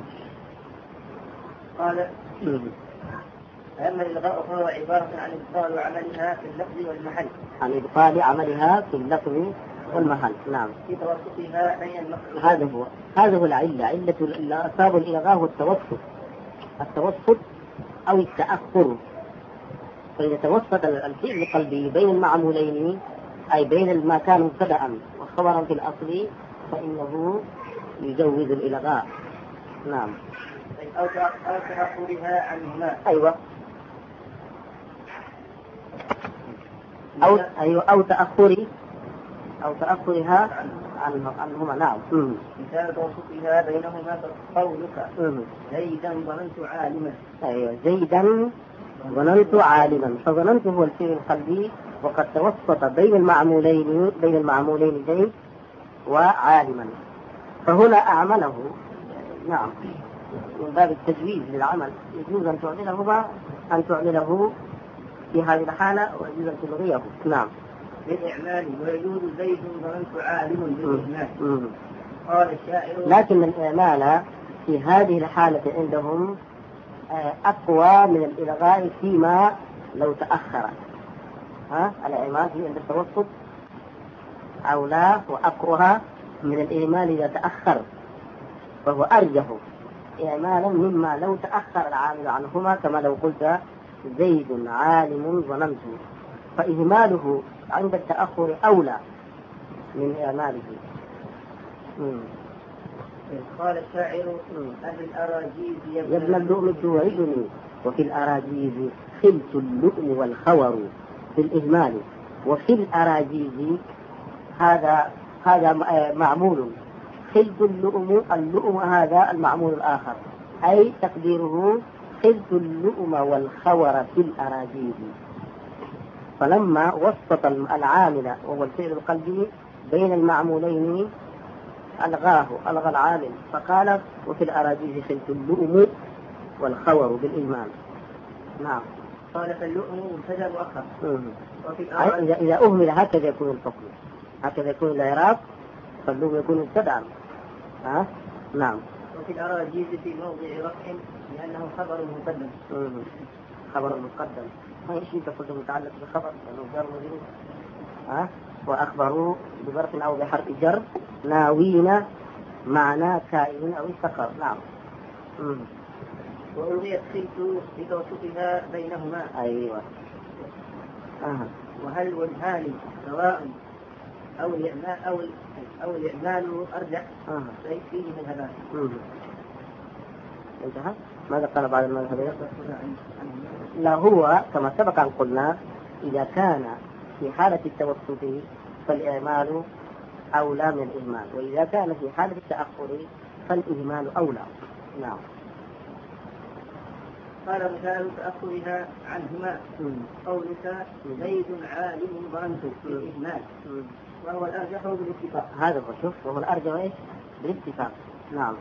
S1: قال أما الإلغاء فهو عبارة عن إبطال عملها في اللفظ والمحل،
S2: عن إبطال عملها في اللفظ والمحل. نعم.
S1: في توسطها بين اللفظ.
S2: هذا هو هذا هو العلة، علة أسباب الإلغاء هو التوسط، التوسط أو التأخر. فإذا توسط الفعل القلبي بين المعمولين أي بين ما كان مبتدأ وخبرا في الأصل فإنه يجوز الإلغاء. نعم.
S1: أو تأخرها عنهما.
S2: أيوة. أو أيوة أو تأخر أو تأخرها عنهما. نعم.
S1: مثال توسطها بينهما قولك زيدا ظننت عالما.
S2: أيوة زيدا ظننت عالما، فظننت هو الفعل القلبي وقد توسط بين المعمولين بين المعمولين زيد وعالما، فهنا أعمله. نعم. من باب التجويز للعمل يجوز أن تعمله أن تعمله في هذه الحالة ويجوز أن تلغيه. نعم.
S1: بالإعمال ويجوز زيد ظننت عالم بالإعمال. قال الشاعر
S2: لكن الإعمال في هذه الحالة عندهم أقوى من الإلغاء فيما لو تأخر. ها الإعمال في عند التوسط أولى وأقوى من الإعمال إذا تأخر، فهو أرجح إعمالا مما لو تأخر العامل عنهما، كما لو قلت زيد عالم ظننت، فإهماله عند التأخر أولى من إعماله. مم.
S1: قال الشاعر أهل الأراجيز
S2: يا ابن اللؤم توعدني، وفي الأراجيز خلت اللؤم والخور في الإهمال. وفي الأراجيز هذا هذا معمول، خلت اللؤم اللؤم هذا المعمول الآخر، أي تقديره خلت اللؤم والخور في الأراجيز. فلما وسط العامل وهو الفعل القلبي بين المعمولين ألغاه ألغى العامل فقال وفي الأراجيز خلت اللؤم والخور بالإيمان. نعم.
S1: قال فاللؤم مبتدأ مؤخر.
S2: إذا إذا أهمل هكذا يكون الحكم، هكذا يكون الإعراب، فاللؤم يكون مبتدأ. ها نعم.
S1: وفي الأراجيز في موضع رفع لأنه خبر مقدم.
S2: خبر مقدم. ما يشي تقول متعلق بخبر لأنه جر مجرور. ها وأخبروا بظرف أو بحرف جر ناوين معنى كائن أو استقر. نعم.
S1: وألغيت خلت بتوسطها بينهما.
S2: أيوة.
S1: آه. وهل والهال سواء أو الإعمال أو أو الإعمال أرجح
S2: آه.
S1: فيه مذهبان.
S2: انتهى. ماذا قال بعد المذهبين؟ لا هو كما سبق أن قلنا إذا كان في حالة التوسط فالإعمال أولى من الإهمال، وإذا كان في حالة التأخر فالإهمال أولى. نعم.
S1: قال مثال تأخرها عنهما قولك زيد عالم ظننت في الإهمال، وهو الأرجح بالاتفاق.
S2: هذا هو شوف وهو الأرجح إيش بالاتفاق. نعم.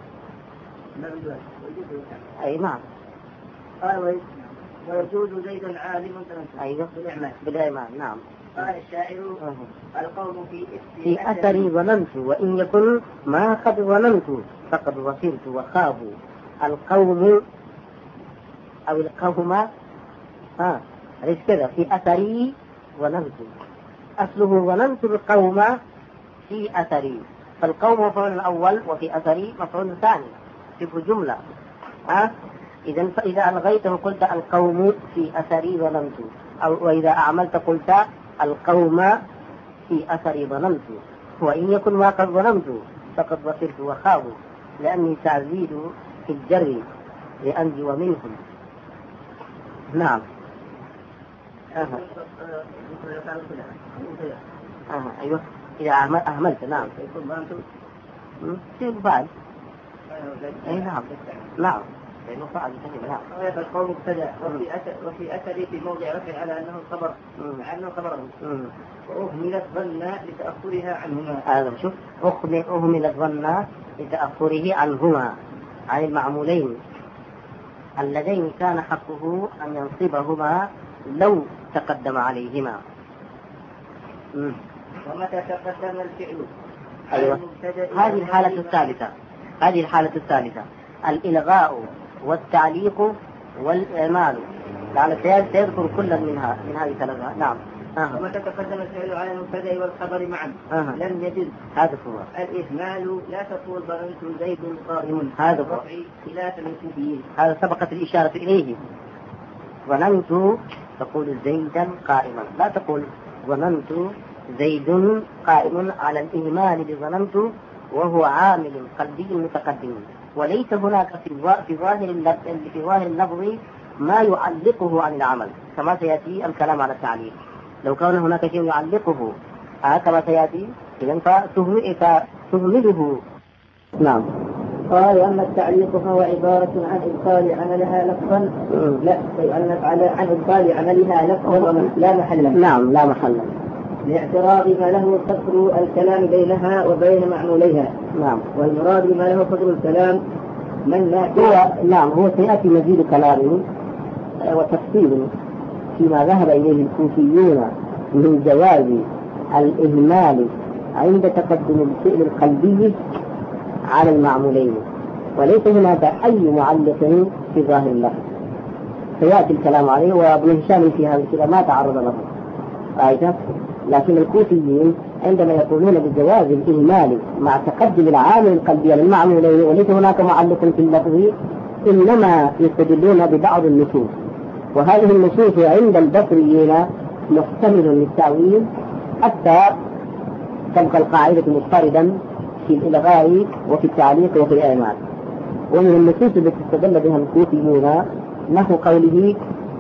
S2: أي نعم.
S1: قال ويجوز زيد عالم ظننت.
S2: أيوه بالإعمال بالإعمال. نعم.
S1: قال الشاعر القوم في
S2: في أثري ظننت وإن يكن ما قد ظننت فقد وصلت وخابوا. القوم أو القوم ها ليس كذا في أثري ظننت، أصله ظننت القوم في أثري، فالقوم مفعول الأول وفي أثري مفعول ثاني شبه جملة. ها إذا فإذا ألغيته قلت القوم في أثري ظننت، أو وإذا أعملت قلت القوم في أثري ظننت، وإن يكن ما قد ظننت فقد وصلت وخابوا، لأني تعزيد في الجر لأنجو منهم. نعم. أه. أه. أيوه إذا أهملت نعم شيء بعد. أي نعم نعم لأنه فعل نعم.
S1: هذا القول مبتدأ وفي أثر وفي أثري في موضع رفع على أنه خبر على أنه خبر وأهملت ظن لتأخرها عنهما.
S2: هذا شوف أهملت ظن لتأخره عنهما عن المعمولين اللذين كان حقه أن ينصبهما لو تقدم عليهما.
S1: مم. ومتى تقدم الفعل
S2: أيوة. هذه الحالة الثالثة هذه الحالة الثالثة الإلغاء والتعليق والإعمال. لعل سيذكر كل منها من هذه الثلاثة. نعم.
S1: أه. ومتى تقدم الفعل على المبتدأ والخبر معا
S2: أه.
S1: لم يجد
S2: هذا هو
S1: الإهمال. لا تقول ظننت زيد قائم
S2: هذا هو
S1: خلاف الكوفيين.
S2: هذا سبقت الإشارة إليه. ظننت تقول زيدا قائما لا تقول ظننت زيد قائم على الإهمال بظننت وهو عامل قلبي متقدم. وليس هناك في ظاهر في ظاهر اللفظ ما يعلقه عن العمل كما سيأتي الكلام على التعليق. لو كان هناك شيء يعلقه كما سيأتي إذن فتهمله. نعم.
S1: قال أما التعليق فهو عبارة عن إبطال عملها لفظا لا عن إبطال عملها لفظا لا محل.
S2: نعم لا محل
S1: لاعتراض ما له قدر الكلام بينها وبين معموليها.
S2: نعم.
S1: والمراد ما له قدر الكلام من لا
S2: هو نعم هو سيأتي مزيد كلامه وتفصيل فيما ذهب إليه الكوفيون من جواز الإهمال عند تقدم الفعل القلبي على المعمولين وليس هناك أي معلق في ظاهر اللفظ. سيأتي الكلام عليه وابن هشام في هذا الكلام ما تعرض له آية. لكن الكوفيين عندما يقولون بجواز الإهمال مع تقدم العامل القلبي للمعمولين وليس هناك معلق في اللفظ إنما يستدلون ببعض النصوص. وهذه النصوص عند البصريين محتمل للتأويل حتى تبقى القاعدة مضطردا في الإلغاء وفي التعليق وفي الإعمال. ومن النصوص التي استدل بها الكوفيون نحو قوله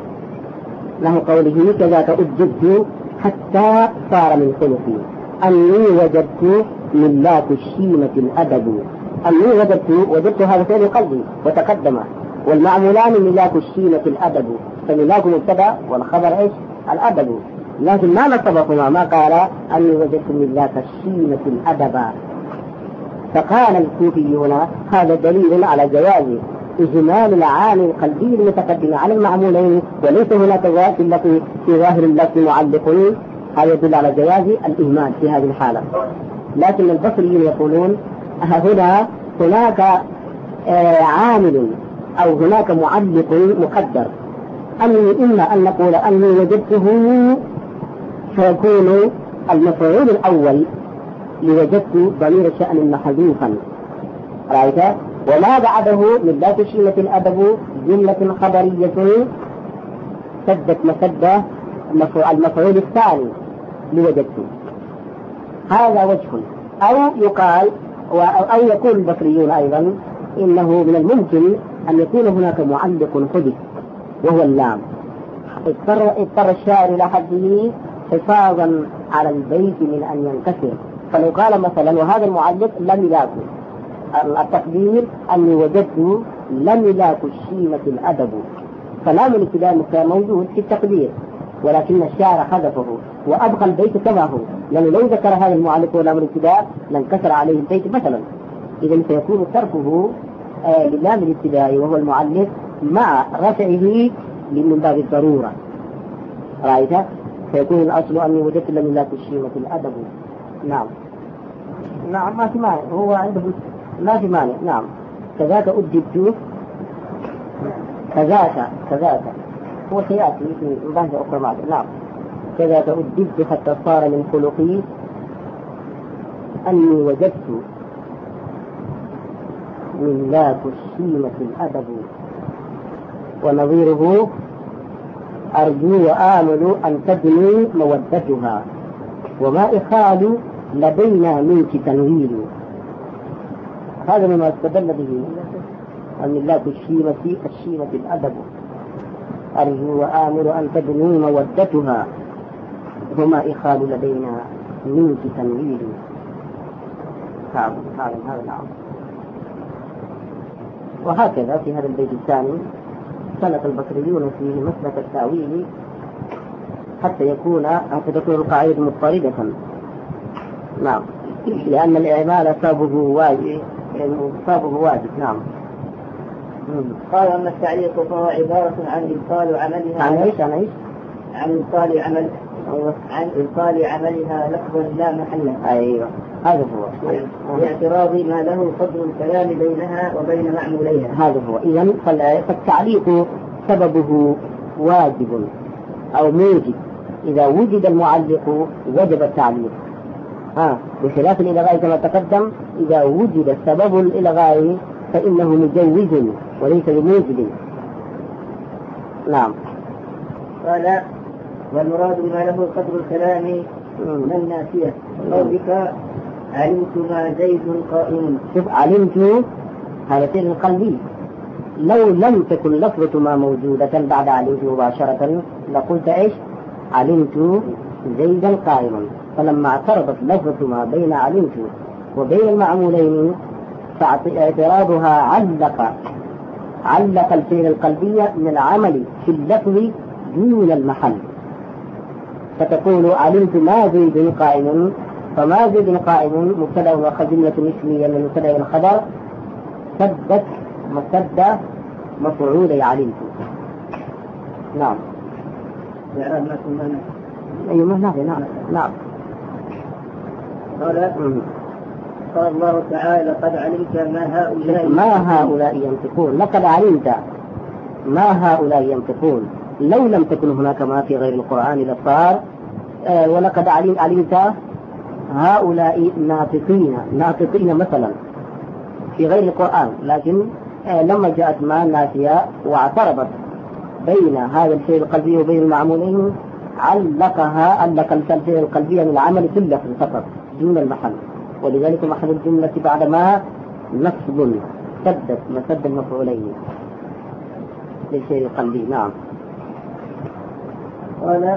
S2: له قوله كذاك أجبت حتى صار من خلقي أني وجدت من لا الشيمة الأدب. أني وجدت وجدت هذا فعل قلبي وتقدم والمعمولان من لا الشيمة الأدب فملاك مبتدأ والخبر إيش الأدب. لكن ما نصبهما ما قال أني وجدت من لا الشيمة الأدب. فقال الكوفيون هذا دليل على جواز إجمال العامل القلبي المتقدم على المعمولين وليس هناك ذات التي في ظاهر اللفظ معلق. هذا يدل على جواز الإهمال في هذه الحالة. لكن البصريين يقولون هنا هناك آه عامل أو هناك معلق مقدر. أني إما أن نقول أني وجدته فيكون المفعول الأول لوجدت ضمير شأن محذوفا رأيت وما بعده من لا تشيمة الأدب جملة خبرية سدت مسدة المفعول الثاني لوجدت. هذا وجه. أو يقال أو يقول البصريون أيضا إنه من الممكن أن يكون هناك معلق حدث وهو اللام. اضطر, اضطر الشاعر إلى حده حفاظا على البيت من أن ينكسر. فلو قال مثلا وهذا المعلق لم يلاقه التقدير أني وجدت لم يلاك الشيمة الأدب فلام الابتداء موجود في التقدير ولكن الشاعر حذفه وأبقى البيت كما هو لأنه لو ذكر هذا المعلق ولام الابتداء لانكسر عليه البيت مثلا. إذن سيكون تركه آه للام الابتداء وهو المعلق مع رفعه من باب الضرورة رأيت سيكون الأصل أني وجدت لم يلاك الشيمة الأدب. نعم نعم ما في مانع هو عنده ما في مانع. نعم كذاك أجبت كذاك كذاك هو سيأتي في بحث أخرى معك. نعم كذاك أجبت حتى صار من خلقي أني وجدت من لا الشيمة الأدب ونظيره أرجو وآمل أن تدني مودتها وما إخال لدينا منك تنويل. هذا مما استدل به أن الله الشيمة الشيمة الأدب أرجو وآمر أن تدني مودتها هما إخال لدينا منك تنوير. هذا هذا نعم. وهكذا في هذا البيت الثاني سلك البصريون فيه مسلك التأويل حتى يكون حتى تكون القاعدة مضطردة. نعم، لأن الإعمال سببه واجب سببه واجب. نعم.
S1: قال أما التعليق فهو عبارة عن إبطال عملها.
S2: عن إيش؟ عن إيش؟
S1: عن إبطال عمل عن إبطال عملها لفظا لا محل.
S2: أيوه هذا هو.
S1: باعتراض ما له فضل الكلام بينها وبين معموليها.
S2: هذا هو. إذن فالتعليق سببه واجب أو موجب. إذا وجد المعلق وجب التعليق. ها بخلاف الإلغاء كما تقدم، إذا وجد سبب الإلغاء فإنه مجوز وليس بموجب. نعم.
S1: قال والمراد بما له قدر الكلام من النافية قولك علمت ما زيد قائم.
S2: شوف علمت هذا فعل قلبي، لو لم تكن لفظة ما موجودة بعد علمت مباشرة لقلت ايش؟ علمت زيدا قائما. فلما اعترضت لفظة ما بين علمت وبين المعمولين فاعتراضها علق علق الفعل القلبي من العمل في اللفظ دون المحل. فتقول علمت ما زيد قائم، فما زيد قائم مبتدأ وجملة اسمية من مبتدأ الخبر سدت مسد مفعول علمت. نعم. أي مهنة. نعم. نعم.
S1: قال قال الله تعالى قد علمت ما هؤلاء
S2: ما هؤلاء ينطقون. لقد علمت ما هؤلاء ينطقون. لو لم تكن هناك ما في غير القرآن لصار آه ولقد علمت هؤلاء ناطقين ناطقين مثلا في غير القرآن، لكن آه لما جاءت ما نافية واعترضت بين هذا الشيء القلبي وبين المعمولين علقها علق الفعل القلبي من العمل في اللفظ فقط دون المحل، ولذلك محل الجملة بعد ما نصب سدت مسد المفعولين للشيء القلبي. نعم.
S1: قال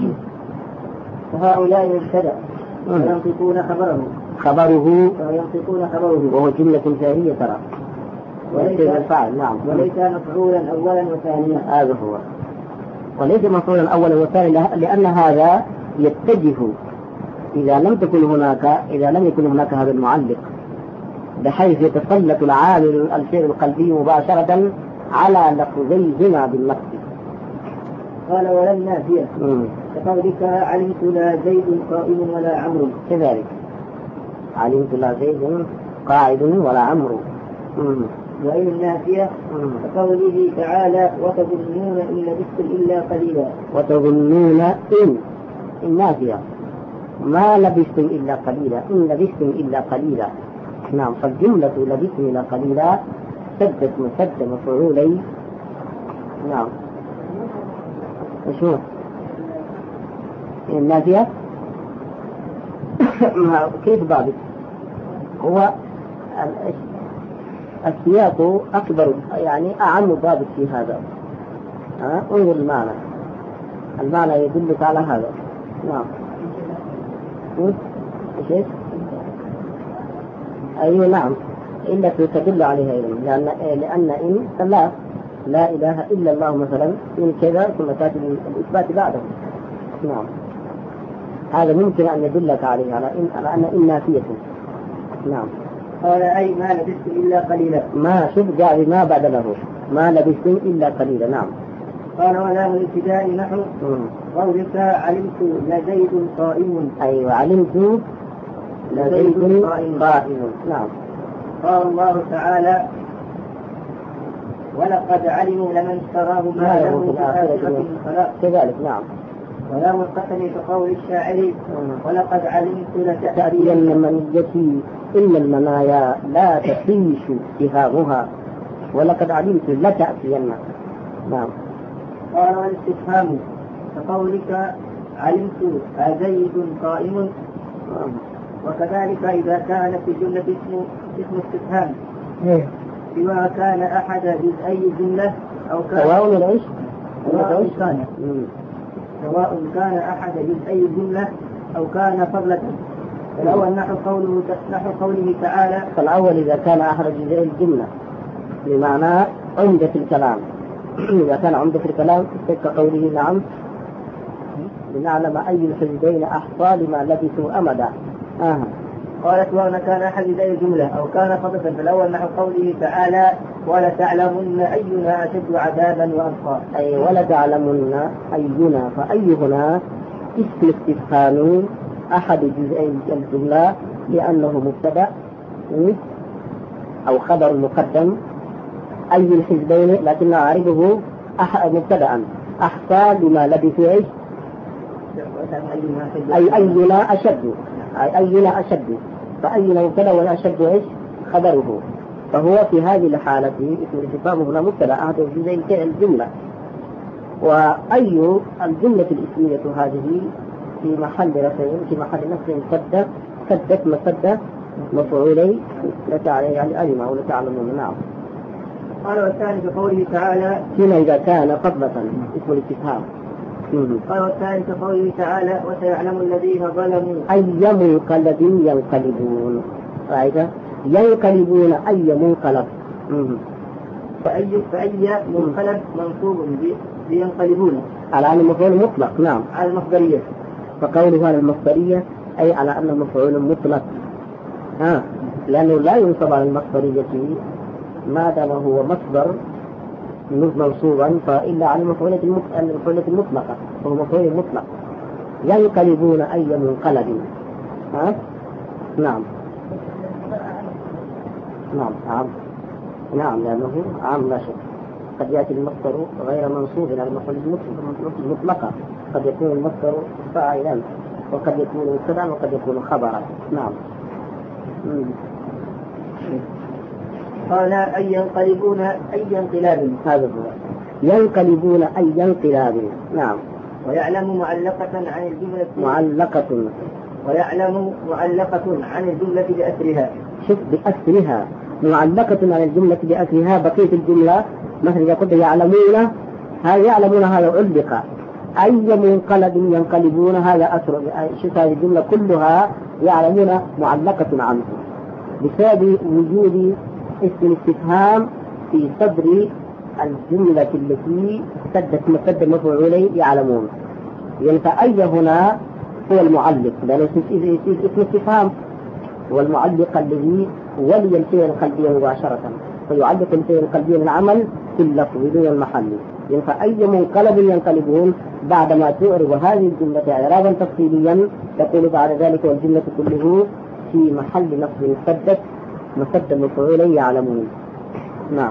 S1: وهؤلاء مبتدأ وينطقون خبره
S2: خبره
S1: وينطقون خبره
S2: وهو جملة ثانية ترى وليس الفاعل. نعم.
S1: وليس مفعولا أولا وثانيا.
S2: هذا هو. وليس مفعولا أولا وثانيا لأن هذا يتجه إذا لم تكن هناك إذا لم يكن هناك هذا المعلق بحيث يتسلط العامل الفعل القلبي مباشرة على لفظيهما بالنصب.
S1: قال ولا النافية كقولك علمت لا زيد قائم ولا عمرو.
S2: كذلك علمت لا زيد قاعد ولا عمرو.
S1: وإن النافية كقوله تعالى وتظنون إن لبثتم إلا قليلا.
S2: وتظنون إن النافية ما لبثتم إلا قليلا، إن لبثتم إلا قليلا. نعم. فالجملة لبثتم إلا قليلا سدت مسد مفعولي. نعم. شو النافية كيف ضابط؟ هو السياق أكبر يعني أعم ضابط في هذا. ها انظر المعنى المعنى يدلك على هذا. نعم. ايش؟ أيوة نعم. إلا تدل عليها إذن لأن لأن إن لا لا إله إلا الله مثلا إن كذا ثم تأتي الإثبات بعده. نعم. هذا ممكن أن يدلك عليه على إن على أن إن نافية. نعم.
S1: قال أي ما لبثت إلا قليلا.
S2: ما شوف جاء بما بعد له ما لبثت إلا قليلا. نعم.
S1: قال ولا من الابتداء نحو قولك علمت لزيد قائم.
S2: أيوة علمت لزيد قائم. نعم.
S1: قال الله تعالى ولقد علموا لمن اشتراه ما له في الآخرة من خلاق.
S2: كذلك. نعم.
S1: ولا منقسم كقول الشاعر ولقد علمت
S2: لتأتين منيتي إن المنايا لا تحيش اتهامها ولقد علمت لتأتين. نعم.
S1: قال والاستفهام كقولك علمت أزيد قائم. وكذلك إذا كان في جملة اسم اسم استفهام سواء كان أحد جزئي الجملة أو كان
S2: سواء العيش
S1: سواء كان سواء كان أحد جزئي الجملة أو كان فضلة. الأول نحو قوله نحو قوله تعالى.
S2: فالأول إذا كان أحد جزئي الجملة بمعنى عمدة الكلام. إذا كان عمدة الكلام كقوله نعم لنعلم أي الحزبين أحصى لما لبثوا أمدا. آه.
S1: قالت وأن كان أحد جزئي الجملة أو كان فضلة. فالأول نحو قوله تعالى ولتعلمن أينا أشد عذابا وأبقى.
S2: أي ولتعلمن أينا، فأي هنا اسم استفهام أحد جزئي الجملة لأنه مبتدأ أو خبر مقدم. أي الحزبين لكن أعرفه مبتدأ أحصى لما لبثوا إيش؟ أي أينا أشد، أي أينا أشد، فأينا مبتدأ وأشد إيش؟ خبره. فهو في هذه الحالة اسم الاستفهام هنا مبتدأ أحد جزئي الجملة. وأي الجملة الاسمية هذه في محل رفع في محل نصب سد سدت مسد مفعولي يعني ألم أو لتعلمون. نعم.
S1: قال والثاني في قوله تعالى
S2: هنا إذا كان فضلة اسم الاستفهام.
S1: قال والثاني في قوله تعالى وسيعلم الذين ظلموا
S2: أي منقلب ينقلبون. رأيت ينقلبون أي منقلب.
S1: فأي فأي منقلب منصوب بينقلبون
S2: على أن المفعول مطلق. نعم
S1: على المصدرية.
S2: فقوله على المصدرية أي على أن المفعول مطلق. ها لأنه لا ينصب على المصدرية ما دام هو مصدر منصوبا فإلا على المفعولة المطلقة وهو مفعول مطلق. ينقلبون أي منقلب. ها نعم نعم عام نعم لأنه عام لا شك. قد يأتي المصدر غير منصوب على المفعول المطلقة، قد يكون المصدر فاعلا وقد يكون مبتدأ وقد يكون خبرا. نعم.
S1: قال أي ينقلبون أي انقلاب.
S2: هذا هو ينقلبون أي انقلاب. نعم.
S1: ويعلم معلقة عن الجملة
S2: معلقة
S1: ويعلم معلقة عن الجملة بأسرها.
S2: شوف بأسرها معلقة عن الجملة بأسرها. بقية الجملة مثلا إذا قلت يعلمون هذا يعلمون هذا علق. أي منقلب ينقلبون هذا أسر. شوف هذه الجملة كلها يعلمون معلقة عنه بسبب وجود اسم الاستفهام في صدر الجملة التي سدت مسد مفعولي يعلمون. يعني فأي هنا هو المعلق لأنه اسم استفهام والمعلق الذي ولي الفعل القلبي مباشرة فيعلق الفعل القلبي العمل في اللفظ دون المحل. يعني فأي منقلب ينقلبون بعدما تعرض هذه الجملة إعرابا تفصيليا تقول بعد ذلك والجملة كله في محل نصب مسدد مسد مفعولي يعلمون. نعم.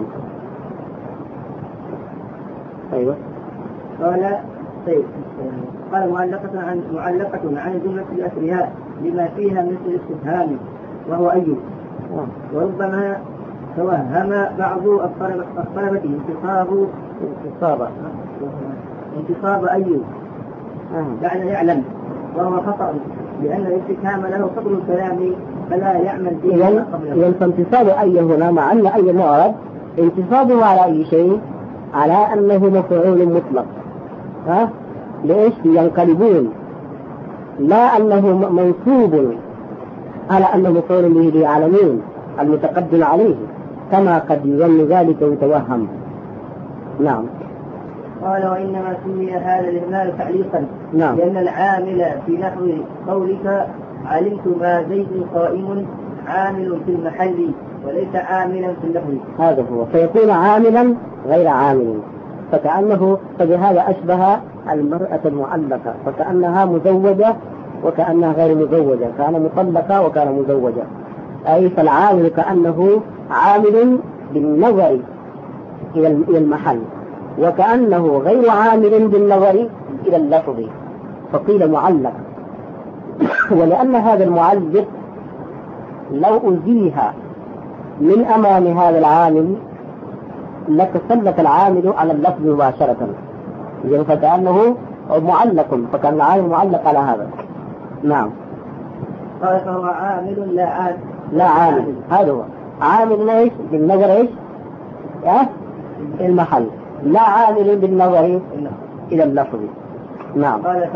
S2: أيوة.
S1: قال طيب قال معلقة عن معلقة عن الجملة بأسرها لما فيها من الاستفهام وهو أي. وربما توهم بعض الطلبة انتصاب
S2: انتصاب
S1: انتصاب أي بعد يعلم وهو خطأ لأن الاستفهام له قبل الكلام فلا يعمل فيه قبله.
S2: إذا فانتصاب أي هنا مع أن أي معرض انتصابه على أي شيء على أنه مفعول مطلق. ها ليش ينقلبون لا أنه منصوب على أنه مفعول به ليعلمون المتقدم عليه كما قد يظن ذلك ويتوهم. نعم.
S1: قال وإنما سمي هذا الإهمال تعليقا.
S2: نعم.
S1: لأن العامل في نحو قولك علمت ما زيد قائم عامل في المحل وليس عاملا في اللفظ.
S2: هذا هو فيكون عاملا غير عامل فكأنه فبهذا أشبه المرأة المعلقة فكأنها مزوجة وكأنها غير مزوجة كان مطلقة وكان مزوجة. أي فالعامل كأنه عامل بالنظر إلى المحل وكأنه غير عامل بالنظر إلى اللفظ فقيل معلق. ولأن هذا المعلق لو أزيها من أمام هذا العامل لتسلط العامل على اللفظ مباشرة فكأنه معلق فكان العامل معلق على هذا. نعم.
S1: قال فهو عامل لا عامل
S2: لا عامل. هذا هو عامل ليش بالنظر ايش اه المحل لا عامل بالنظر إلى اللفظ. نعم.
S1: قال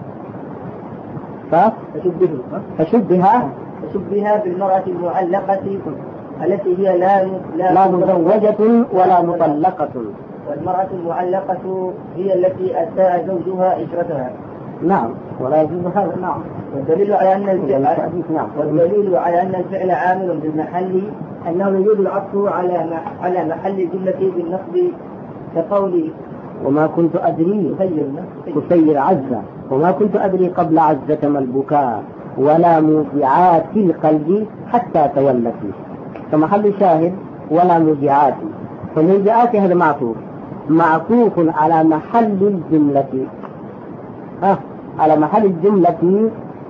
S2: فشبه فشبه
S1: فشبه بالمرأة المعلقة التي هي لا
S2: لا, لا مزوجة ولا مطلقة.
S1: والمرأة المعلقة هي التي أساء زوجها عشرتها.
S2: نعم. ولا يجوز هذا. نعم.
S1: والدليل على أن الفعل نعم. والدليل على أن الفعل عامل بالمحل أنه يجوز العطف على على محل الجملة بالنصب كقولي
S2: وما كنت أدري تسير عزة وما كنت أدري قبل عزة ما البكاء ولا موجعات القلب حتى تولت. فمحل شاهد ولا موجعات. فالموجعات هذا معطوف معطوف على محل الجملة ها على محل الجملة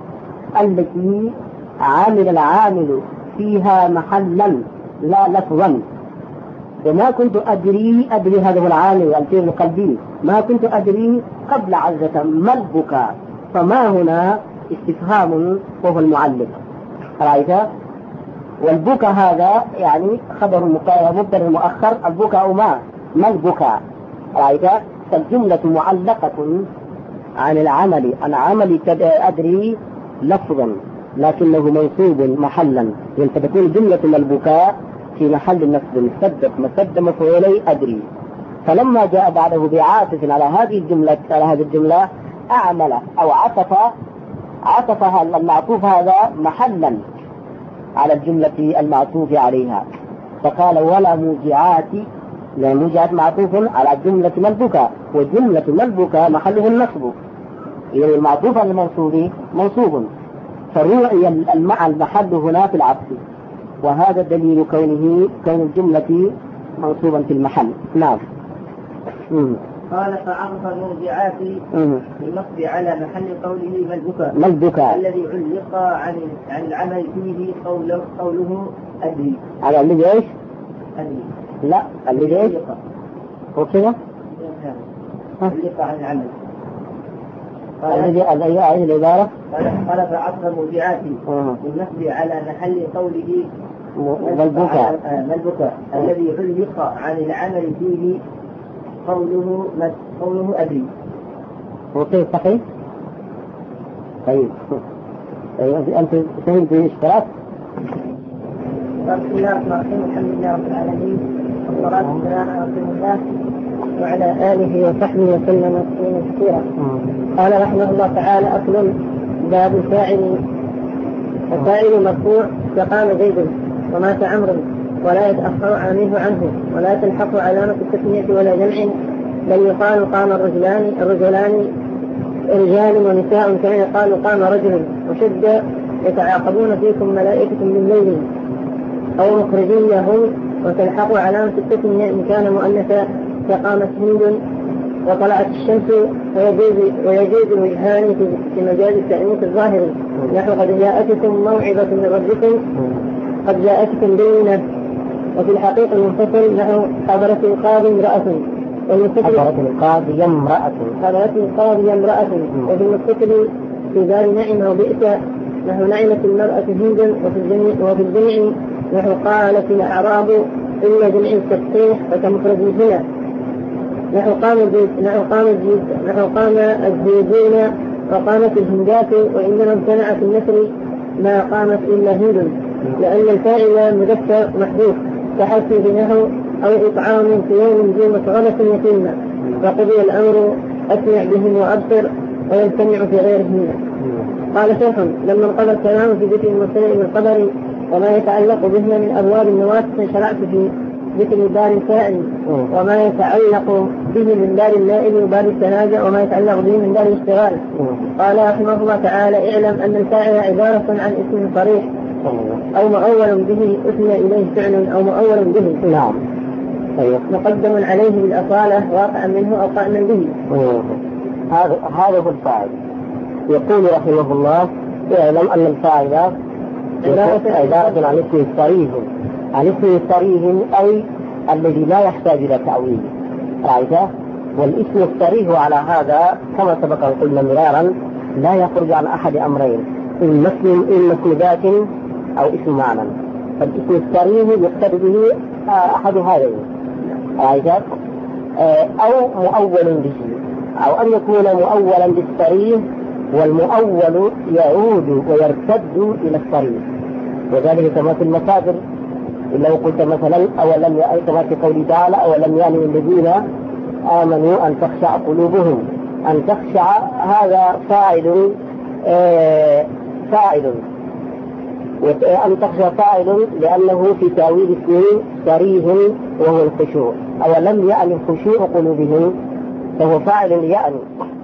S2: التي عامل العامل فيها محلا لا لفظا. وما كنت أدري أدري هذا هو العامل الفعل القلبي ما كنت أدري قبل عزة ما البكاء. فما هنا استفهام وهو المعلق. رأيت؟ والبكاء هذا يعني خبر مبتدأ مؤخر البكاء ما ما البكاء. رأيت؟ فالجملة معلقة عن العمل عن عمل أدري لفظا لكنه منصوب محلا. يعني فتكون جملة البكاء في محل النصب مسدد مسد مفعولي أدري. فلما جاء بعده بعاطف على هذه الجملة على هذه الجملة أعمل أو عطف عطف المعطوف هذا محلا على الجملة المعطوف عليها. فقال ولا موجعات لأن موجعات معطوف على جملة ملبكة وجملة ملبكة محله النصب. يعني المعطوف على المنصوب منصوب فروعي المحل هنا في العطف. وهذا دليل كونه كون الجملة منصوبا في المحل. نعم.
S1: مم. قال فعرف المرجعات بالنصب على محل قوله ملبكة
S2: ملبكة
S1: الذي علق عن عن العمل فيه قوله قوله أدري.
S2: على الذي ايش؟
S1: أدري.
S2: لا الذي ايش؟ هو كذا؟
S1: علق عن العمل.
S2: الذي الذي أعيد العبارة.
S1: قال فعرف المرجعات بالنصب على محل قوله
S2: ملبكة
S1: ملبكة الذي علق عن العمل فيه قوله قوله أدري.
S2: هو كيف صحيح؟ طيب طيب أنت فهمت الاشتراك؟
S1: بسم الله الرحمن الرحيم الحمد لله رب العالمين والصلاة والسلام على رسول الله وعلى آله وصحبه وسلم تسليما كثيرا. قال رحمه الله تعالى أصل باب الفاعل. الفاعل مرفوع كقام زيد ومات عمرو ولا يتأخر عامله عنه ولا تلحق علامة التثنية ولا جمع بل يقال قام الرجلان الرجلان رجال ونساء كما يقال قام رجل. وشد يتعاقبون فيكم ملائكة بالليل أو مخرجين لهم وتلحق علامة التثنية إن كان مؤنثا كقامت هند وطلعت الشمس ويجوز ويجوز الوجهان في مجال التأنيث الظاهري نحو قد جاءتكم موعظة من ربكم قد جاءتكم بينة. وفي الحقيقة المنفصل نحو حضرة القاضي امرأة
S2: حضرة القاضي امرأة
S1: حضرة القاضي امرأة. وفي المتصل في دار نعمة وبئس نحو نعمة المرأة هند. وفي الجمع نحو قالت الأعراب إلا جمع التصحيح فكمفرد هنا نحو قام نحو قام نحو قام الزيدون وقامت الهندات. وإنما امتنع في النثر ما قامت إلا هند لأن الفاعل مذكر محذوف كحذف نحو أو إطعام في يوم ذي مسغبة يتيما فقضي الأمر أسمع بهم وأبصر ويمتنع في غيرهن. قال شيخ لما انقضى الكلام في ذكر المرسلين بالقدر وما يتعلق بهن من أبواب النواسخ شرعت في ذكر دار الفاعل وما يتعلق به من دار النائب وباب التنازع وما يتعلق به من دار الاشتغال. قال رحمه الله تعالى اعلم أن الفاعل عبارة عن اسم صريح أو مؤول به أثنى إليه فعل أو مؤول به.
S2: نعم. أيوه.
S1: مقدم عليه بالأصالة واقعا منه أو قائما به.
S2: هذا هذا هو الفاعل. يقول رحمه الله اعلم أن الفاعل عبارة عن اسم صريح عن اسم صريح أي الذي لا يحتاج إلى تأويل. رأيته؟ والاسم الصريح على هذا كما سبق قلنا مرارا لا يخرج عن أحد أمرين إما اسم ذات أو اسم معنى. فالاسم الصريح يقتضي به أحد هذين. رأيته؟ أو مؤول به، أو أن يكون مؤولا بالصريح والمؤول يعود ويرتد إلى الصريح، وذلك كما في المصادر. لو قلت مثلا أولم يأي كما في قوله تعالى أولم يعني الذين آمنوا أن تخشع قلوبهم، أن تخشع هذا فاعل آه فاعل أن تخشع فاعل لأنه في تأويل اسمه صريح وهو الخشوع. أولم يعني خشوع قلوبهم فهو فاعل يعني،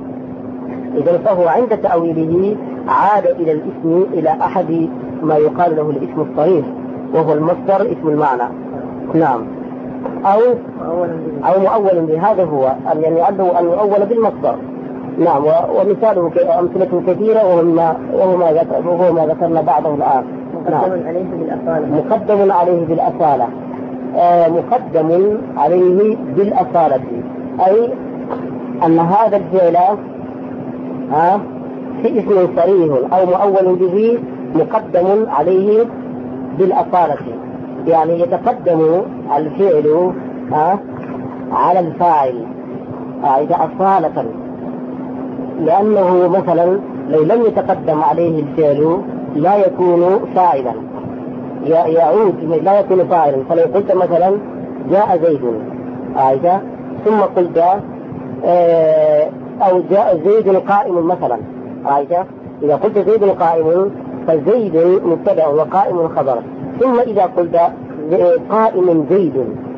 S2: إذا فهو عند تأويله عاد إلى الاسم إلى أحد ما يقال له الاسم الصريح وهو المصدر اسم المعنى. نعم. أو أو مؤول به، هذا هو أن يعني عنده أن يؤول بالمصدر. نعم. ومثاله أمثلته كثيرة وهو ما وهو ما ذكر وهو ما ذكرنا بعضه الآن.
S1: مقدم عليه بالأصالة.
S2: مقدم عليه بالأصالة. آه مقدم عليه بالأصالة، أي أن هذا الفعل ها آه في اسم صريح أو مؤول به مقدم عليه بالأصالة، يعني يتقدم الفعل ها آه على الفاعل إذا أصالة، لأنه مثلا لو لم يتقدم عليه الفعل لا يكون فاعلا، يعود لا يكون فاعلا. فلو قلت مثلا جاء زيد آه ثم قلت آه أو جاء زيد قائم مثلا آه إذا قلت زيد قائم فزيد مبتدأ وقائم خبر، ثم إذا قلت قائم زيد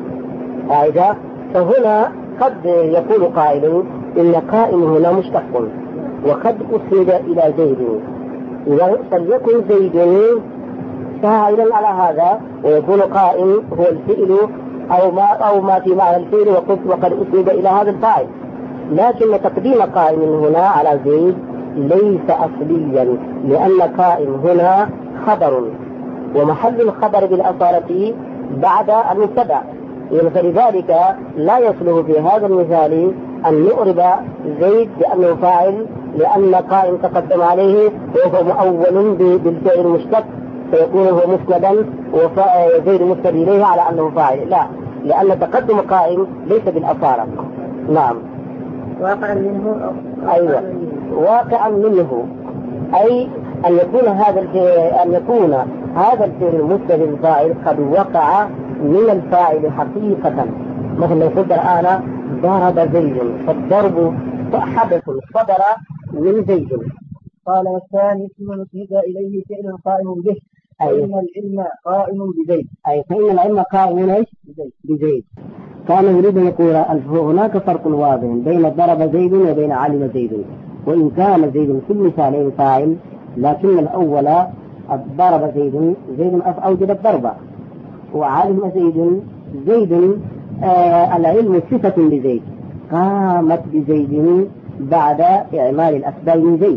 S2: آه فهنا قد يقول قائل إن قائم هنا مشتق وقد أسند إلى زيد، إذا فليكن زيد فاعلا على هذا ويكون قائم هو الفعل أو ما أو ما في معنى الفعل وقد أسند إلى هذا الفاعل. لكن تقديم قائم هنا على زيد ليس أصليا، لأن قائم هنا خبر ومحل الخبر بالأصالة بعد المبتدأ، فلذلك لا يصلح في هذا المثال أن نعرب زيد بأنه فاعل لأن قائم تقدم عليه وهو مؤول بالفعل المشتق فيكون هو مسندا وزيد مسند إليه على أنه فاعل، لا، لأن تقدم قائم ليس بالأصالة. نعم.
S1: واقعا منه.
S2: أيوة واقعا منه، أي أن يكون هذا أن يكون هذا الفعل المسند الفاعل قد وقع من الفاعل حقيقة. مثلا لو قلت الآن ضرب زيد فالضرب حدث صدر من زيد.
S1: قال والثاني اسم نسب إليه فعل قائم به،
S2: أيوة.
S1: فإن العلم قائم بزيد،
S2: أي فإن العلم قائم ايش؟ بزيد. كان يريد أن يقول هناك فرق واضح بين ضرب زيد وبين علم زيد، وإن كان زيد في المثالين فاعل لكن الأول ضرب زيد زيد أوجد الضربة، وعلم زيد زيد آه العلم صفة لزيد قامت بزيد بعد إعمال الأسباب من زيد.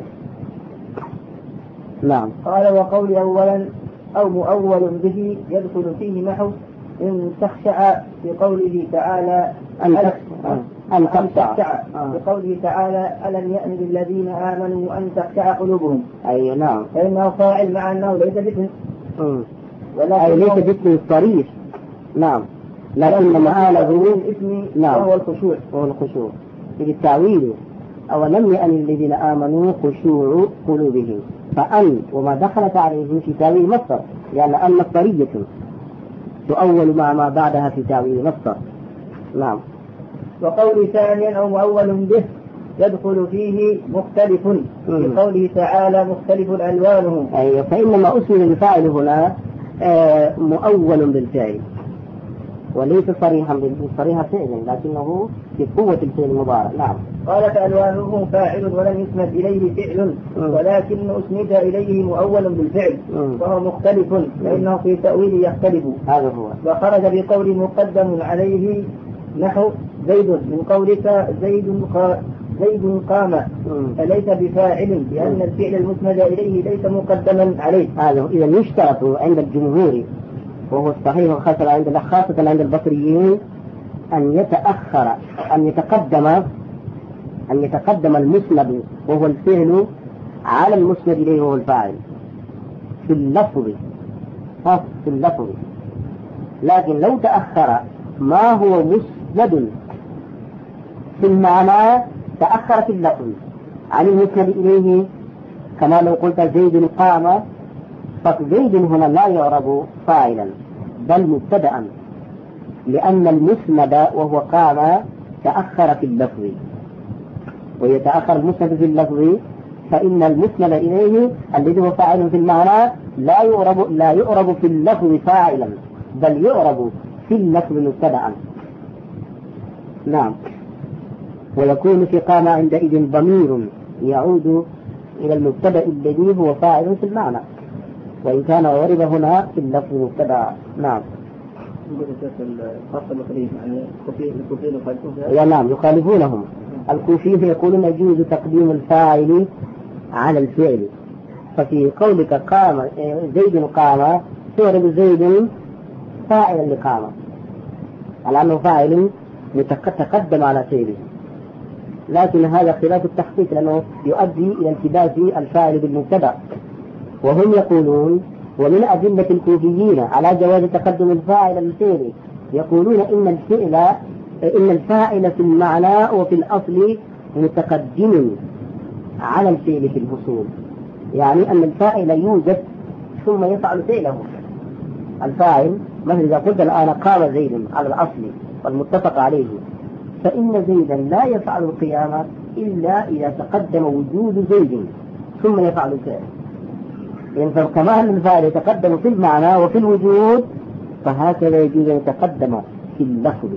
S2: نعم.
S1: قال وقول أولا أو مؤول به يدخل فيه نحو إن تخشع في قوله تعالى
S2: أن تخشع
S1: بقوله تعالى ألم يأن للذين آمنوا أن تخشع قلوبهم.
S2: أي نعم.
S1: فإنه فاعل مع أنه ليس باسم،
S2: أي ليس باسم صريح. نعم. لكن مآله
S1: الاسم
S2: نعم
S1: وهو الخشوع
S2: وهو الخشوع بالتعويل. أولم يأن الذين آمنوا خشوع قلوبهم، فأن وما دخلت عليه في تأويل مصدر، لأن أن مصدرية تؤول مع ما بعدها في تأويل مصدر. نعم.
S1: وقول ثانيا أو مؤول به يدخل فيه مختلف بقوله تعالى مختلف ألوانه.
S2: أيوة. فإنما أسند الفاعل هنا آه مؤول بالفعل وليس صريحا صريح فعل، لكنه بقوة الفعل المضارع. نعم.
S1: قال فألوانه فاعل ولم يسند إليه فعل ولكن أسند إليه مؤول بالفعل فهو مختلف فإنه في تأويل يختلف.
S2: هذا هو.
S1: وخرج بقول مقدم عليه نحو زيد من قولك زيد زيد قام فليس بفاعل لأن الفعل المسند إليه ليس مقدما عليه.
S2: هذا إذا يشترط عند الجمهور وهو الصحيح وخاصة عند خاصة عند البصريين أن يتأخر أن يتقدم أن يتقدم المسند وهو الفعل على المسند إليه وهو الفاعل في اللفظ خاص في اللفظ، لكن لو تأخر ما هو مسند في المعنى تأخر في اللفظ عن المسند إليه، كما لو قلت زيد قام، فزيد هنا لا يعرب فاعلا بل مبتدأ، لأن المسند وهو قام تأخر في اللفظ، ويتأخر المسند في اللفظ، فإن المسند إليه الذي هو فاعل في المعنى لا يعرب لا يعرب في اللفظ فاعلا بل يعرب في اللفظ مبتدأ. نعم. ويكون في قام عندئذ ضمير يعود إلى المبتدأ الذي هو فاعل في المعنى، وإن كان عرب هنا في اللفظ مبتدأ. نعم. يا نعم يخالفونهم. الكوفيين يقولون يجوز تقديم الفاعل على الفعل، ففي قولك قام زيد قام تعرب زيد فاعلا لقام على أنه فاعل تقدم على فعله، لكن هذا خلاف التحقيق لأنه يؤدي إلى التباس الفاعل بالمبتدأ. وهم يقولون ومن أدلة الكوفيين على جواز تقدم الفاعل للفعل يقولون إن الفعل إن الفاعل في المعنى وفي الأصل متقدم على الفعل في الأصول، يعني أن الفاعل يوجد ثم يفعل فعله. الفاعل مثل إذا قلت الآن قام زيد على الأصل والمتفق عليه، فإن زيدا لا يفعل القيامة إلا إذا تقدم وجود زيد ثم يفعل الفعل. يعني فكما أن الفاعل يتقدم في المعنى وفي الوجود، فهكذا يجوز أن يتقدم في اللفظ.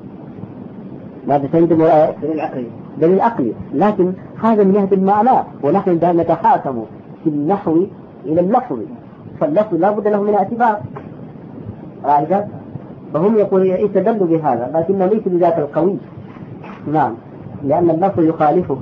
S2: ماذا تندم دليل عقلي، لكن هذا من جهة المعنى، ونحن عندما نتحاكم في النحو إلى اللفظ، فاللفظ لا بد له من اعتبار. رأيت؟ فهم يقولون يستدلوا بهذا، لكنه ليس بذاك القوي. نعم، لأن اللفظ يخالفه.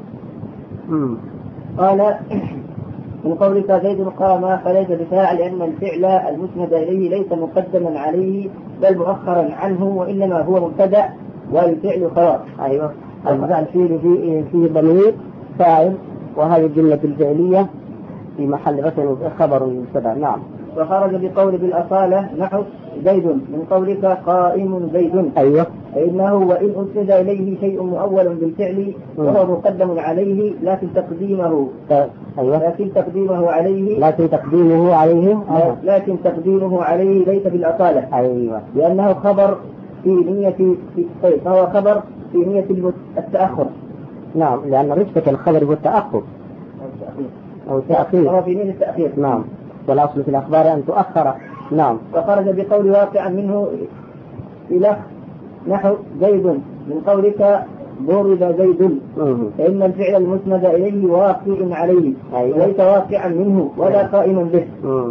S1: مم. قال من قولك زيد قام فليس بفاعل، لأن الفعل المسند إليه ليس مقدما عليه بل مؤخرا عنه، وإنما هو مبتدأ والفعل خلاص.
S2: أيوة، الفعل فيه فيه فيه ضمير فاعل، وهذه الجملة الفعلية في محل رفع خبر مبتدأ. نعم.
S1: وخرج بقول بالأصالة نحو زيد من قولك قائم زيد.
S2: أيوة.
S1: فإنه وإن أسند إليه شيء مؤول بالفعل وهو مقدم عليه، لكن تقديمه
S2: أيوة.
S1: لكن تقديمه عليه
S2: لكن تقديمه عليه
S1: أيوة. لكن تقديمه عليه ليس بالأصالة.
S2: أيوة.
S1: لأنه خبر في نية في فهو خبر في نية التأخر.
S2: نعم، لأن رتبة الخبر هو التأخر أو التأخير.
S1: هو في نية التأخير.
S2: نعم، والأصل في الأخبار أن تؤخر. نعم.
S1: وخرج بقول واقعا منه إلى نحو زيد من قولك ضرب زيد، فإن الفعل المسند إليه واقع عليه. أيوة. وليس واقعا منه ولا قائم به.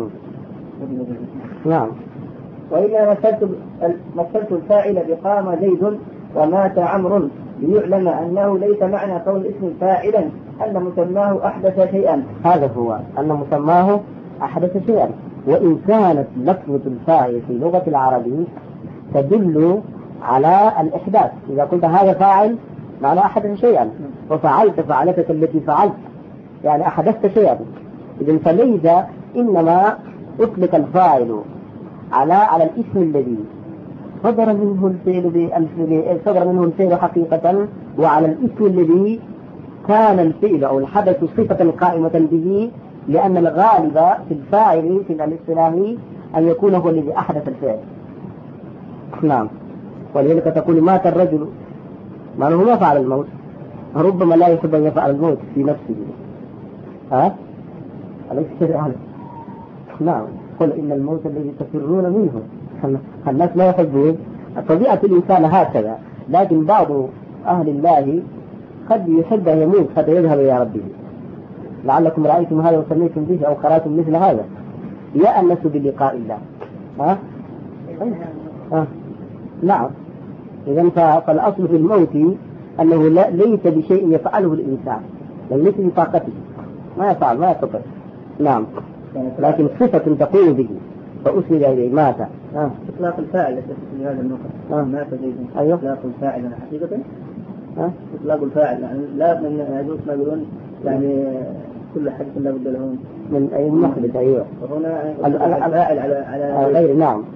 S2: نعم.
S1: وإلا مثلت مثلت الفاعل بقام زيد ومات عمرو ليعلم أنه ليس معنى كون اسم فاعلا أن مسماه أحدث شيئا.
S2: هذا هو أن مسماه أحدث شيئا، وإن كانت لفظة الفاعل في لغة العربية تدل على الإحداث. إذا قلت هذا فاعل معنى أحدث شيئا، وفعلت فعلتك التي فعلت يعني أحدثت شيئا. إذن فليس إنما أطلق الفاعل على على الاسم الذي صدر منه الفعل صدر منه الفعل حقيقة، وعلى الاسم الذي كان الفعل أو الحدث صفة قائمة به، لأن الغالب في الفاعل في الاصطلاح أن يكون هو الذي أحدث الفعل. نعم. ولذلك تقول مات الرجل، ما هو ما فعل الموت، ربما لا يحب أن يفعل الموت في نفسه. ها؟ أليس كذلك؟ نعم. قل إن الموت الذي تفرون منه الناس لا يحبون. طبيعة الإنسان هكذا، لكن بعض أهل الله قد يحب أن يموت حتى يذهب إلى ربه. لعلكم رأيتم هذا وسميتم به أو قرأتم مثل هذا، يأنس بلقاء الله. ها؟ ها؟ نعم. إذن فالأصل في الموت أنه ليس بشيء يفعله الإنسان، ليس بطاقته، ما يفعل ما يستطيع. نعم. لكن صفة تقوم به فأسند إليه مات.
S1: آه. إطلاق الفاعل في هذا النقطة. آه. مات زيد.
S2: أيوه.
S1: إطلاق الفاعل حقيقة.
S2: آه.
S1: إطلاق الفاعل يعني لا من يجوز ما يقولون يعني كل حدث لا بد له
S2: من أي محدث. أيوه.
S1: وهنا الفاعل على على
S2: غير. نعم.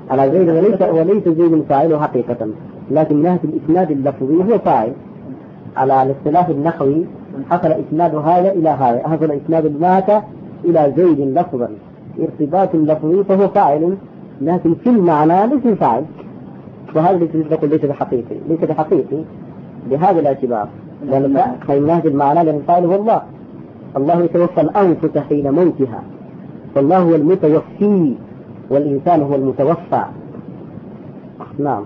S2: على زيد وليس وليس زيد فاعله حقيقة، لكن من ناحية الإسناد اللفظي هو فاعل. على الاختلاف النحوي حصل إسناد هذا إلى هذا، حصل إسناد مات إلى زيد لفظا ارتباط لفظي فهو فاعل، لكن في المعنى ليس فاعل، وهذا الذي نقول ليس بحقيقي، ليس بحقيقي بهذا الاعتبار، لأن من ناحية المعنى لأن الفاعل هو الله. الله يتوفى الأنفس حين موتها، فالله هو المتوفي والإنسان هو المتوفى. نعم.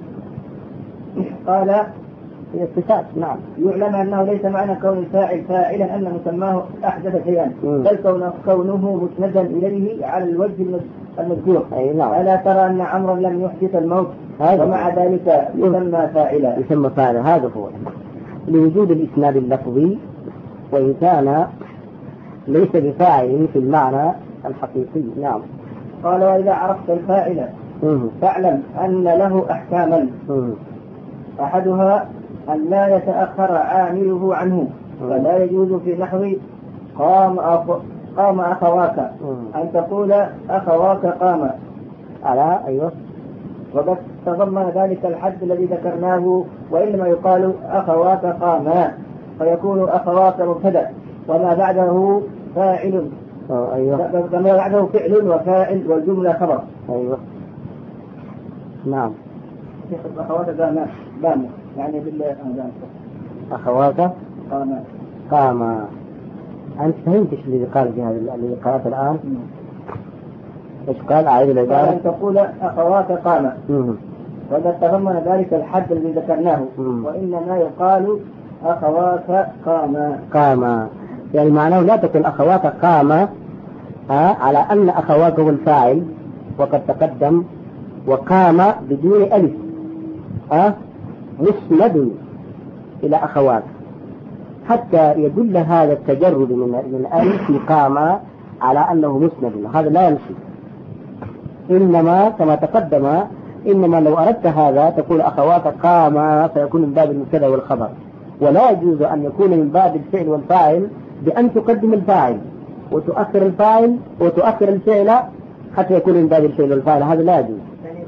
S1: قال
S2: هي الصفات. نعم.
S1: يعلم أنه ليس معنى كون الفاعل فاعلا أن مسماه أحدث شيئا، بل كونه, كونه مسندا إليه على الوجه المذكور.
S2: أي نعم.
S1: ألا ترى أن عمرا لم يحدث الموت ومع ذلك يسمى فاعلا؟
S2: يسمى فاعلا، هذا هو لوجود الإسناد اللفظي، وإن كان ليس بفاعل في المعنى الحقيقي. نعم.
S1: قال وإذا عرفت الفاعل فاعلم أن له أحكاما، أحدها أن لا يتأخر عامله عنه، فلا يجوز في نحو قام أخ... قام أخواك أن تقول أخواك قام
S2: على أيوه،
S1: وقد تضمن ذلك الحد الذي ذكرناه، وإنما يقال أخواك قاما فيكون أخواك مبتدأ وما بعده فاعل.
S2: أيوه.
S1: وما بعده فعل وفاعل والجملة خبر.
S2: أيوه. نعم.
S1: أخواك قاما قاما يعني بالله
S2: أخواك
S1: قاما
S2: قاما. أنت فهمت إيش اللي قال في هذا اللي قرأت الآن؟ إيش قال؟ أعيد العبارة.
S1: أن تقول أخواك قاما، وقد تضمن ذلك الحد الذي ذكرناه، وإنما يقال أخواك قاما.
S2: قاما يعني معناه لا تقول أخواك قاما على أن أخواك هو الفاعل وقد تقدم، وقام بدون ألف أه؟ مسند إلى أخواك، حتى يدل هذا التجرد من من ألف في قام على أنه مسند، هذا لا يمشي. إنما كما تقدم، إنما لو أردت هذا تقول أخواك قام فيكون من باب المبتدأ والخبر، ولا يجوز أن يكون من باب الفعل والفاعل بأن تقدم الفاعل وتؤخر الفاعل وتؤخر الفعل حتى يكون من باب الفعل والفاعل، هذا لا يجوز.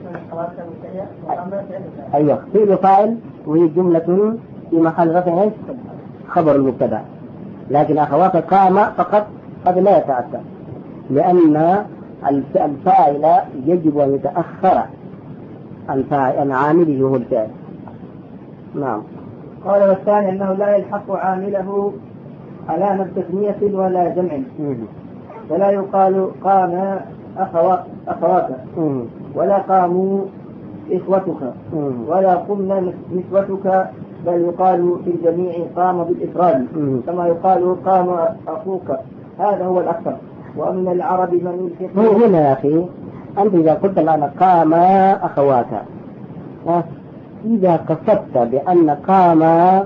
S2: أيوة، فعل وفاعل وهي جملة في محل رفع خبر المبتدأ، لكن أخواك قام فقط هذا لا يتأتى، لأن الفاعل يجب أن يتأخر عن عامله هو الفعل. نعم.
S1: قال والثاني أنه لا يلحق عامله علامة تثنية ولا جمع، فلا يقال قام أخواك, أخواك ولا قاموا إخوتك ولا قمنا نسوتك، بل يقال في الجميع قام بالإفراد كما يقال قام أخوك، هذا هو الأكثر. ومن العرب من يلحق.
S2: هنا يا أخي أنت إذا قلت الآن قام أخواك، إذا قصدت بأن قام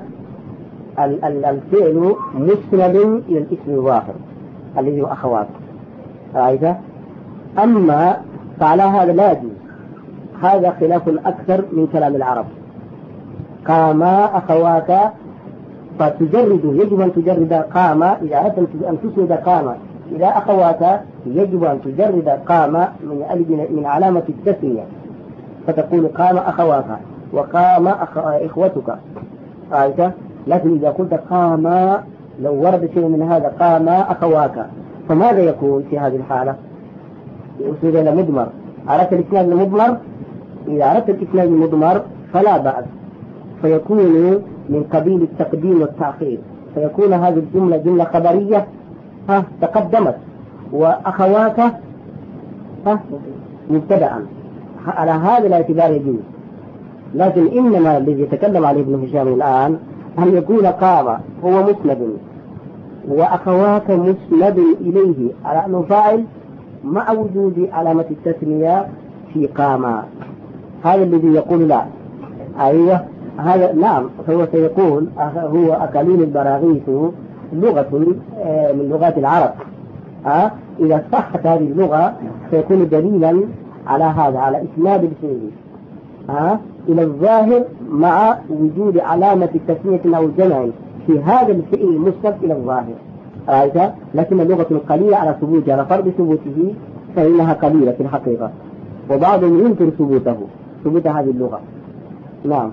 S2: الفعل مسند إلى الاسم الظاهر الذي هو أخواك، رأيت؟ أما فعلى هذا لا يجوز، هذا خلاف أكثر من كلام العرب. قام أخواك فتجرد، يجب أن تجرد قام، إذا أردت أن تسند قام إلى أخواك يجب أن تجرد قام من من علامة التثنية، فتقول قام أخواك وقام أخ... إخوتك، رأيت؟ لكن إذا قلت قام، لو ورد شيء من هذا قام أخواك، فماذا يكون في هذه الحالة؟ يصير إلى مضمر. أردت الإسناد المضمر، إذا أردت الإسناد المضمر فلا بأس، فيكون من قبيل التقديم والتأخير، فيكون هذه الجملة جملة خبرية ها تقدمت، وأخواك ها مبتدأ، على هذا الاعتبار يجوز. لكن إنما الذي يتكلم عليه ابن هشام الآن أن يكون قام هو مسند وأخواك مسند إليه على أنه فاعل مع وجود علامة التثنية في قام، هذا الذي يقول لا. أيوه هذا نعم، فهو سيقول هو أكاليل البراغيث لغة من لغات العرب، أه؟ إذا صحت هذه اللغة سيكون دليلا على هذا، على إسناد الفعل أه؟ إلى الظاهر مع وجود علامة التثنية أو الجمع في هذا الفعل المسند إلى الظاهر، رأيت؟ لكن اللغة قليلة على ثبوتها، على فرض ثبوته فإنها قليلة في الحقيقة. وبعضهم ينكر ثبوته، ثبوت هذه اللغة. نعم.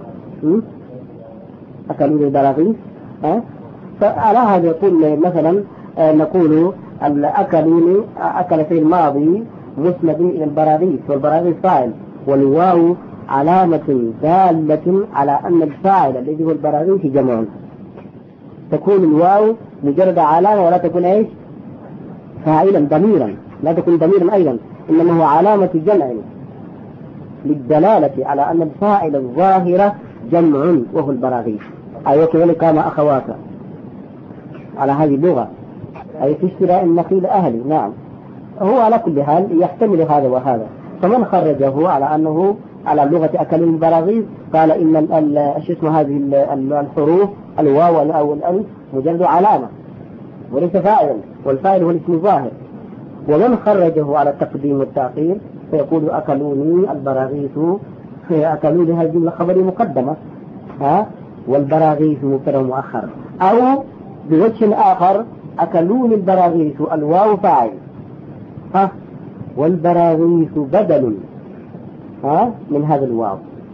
S2: أكلوا البراغيث. أه؟ فعلى هذا يقول مثلا نقول أكلوا أكل في الماضي مسند إلى البراغيث، والبراغيث فاعل، والواو علامة دالة على أن الفاعل الذي هو البراغيث جمع. تكون الواو مجرد علامة ولا تكون ايش؟ فاعلا ضميرا، لا تكون ضميرا أيضا، إنما هو علامة جمع للدلالة على أن الفاعل الظاهرة جمع وهو البراغيث. أي وكذلك كما أخواك على هذه اللغة، أي في شراء النخيل أهلي. نعم. هو على كل حال يحتمل هذا وهذا. فمن خرجه على أنه على لغة أكل البراغيث قال إن شو اسمه هذه الحروف الواو أو الألف مجرد علامة وليس فاعلا، والفاعل هو الاسم الظاهر. ومن خرجه على التقديم والتأخير فيقول أكلوني البراغيث، أكلوني هذه الجملة خبري مقدمة، ها، والبراغيث مبتدأ مؤخر. أو بوجه آخر أكلوني البراغيث الواو فاعل، ها، والبراغيث بدل، ها، من هذا الواو،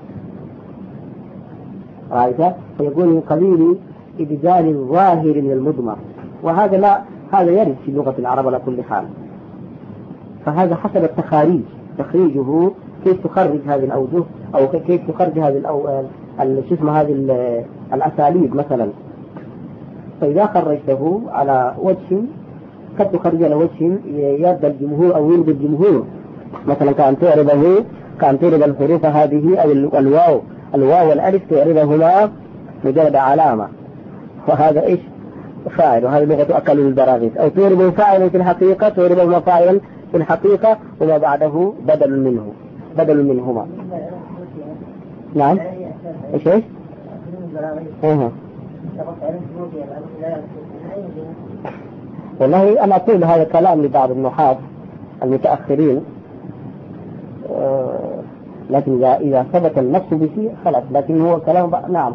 S2: رأيت؟ فيكون من قبيل إبدال الظاهر من المضمر، وهذا لا، هذا يرد في لغة العرب على كل حال. فهذا حسب التخاريج، تخريجه كيف تخرج هذه الأوجه أو كيف تخرج هذه شو اسمه هذه الأساليب مثلا. فإذا خرجته على وجه قد تخرج على وجه يرضى الجمهور أو يرضي الجمهور، مثلا كأن تعرضه كأن تعرض الحروف هذه أو الواو الواو والألف تعرضهما مجرد علامة، وهذا إيش؟ فاعل، وهذه لغة أكل البراغيث. أو تعرض فاعلا في الحقيقة، تعرضهما فاعلا في الحقيقة وما بعده بدل منه بدل منهما. نعم. إيش إيش؟ أها. والله أنا أقول هذا كلام لبعض النحاة المتأخرين، أه لكن إذا إذا ثبت النص به خلاص، لكن هو كلام بقى. نعم.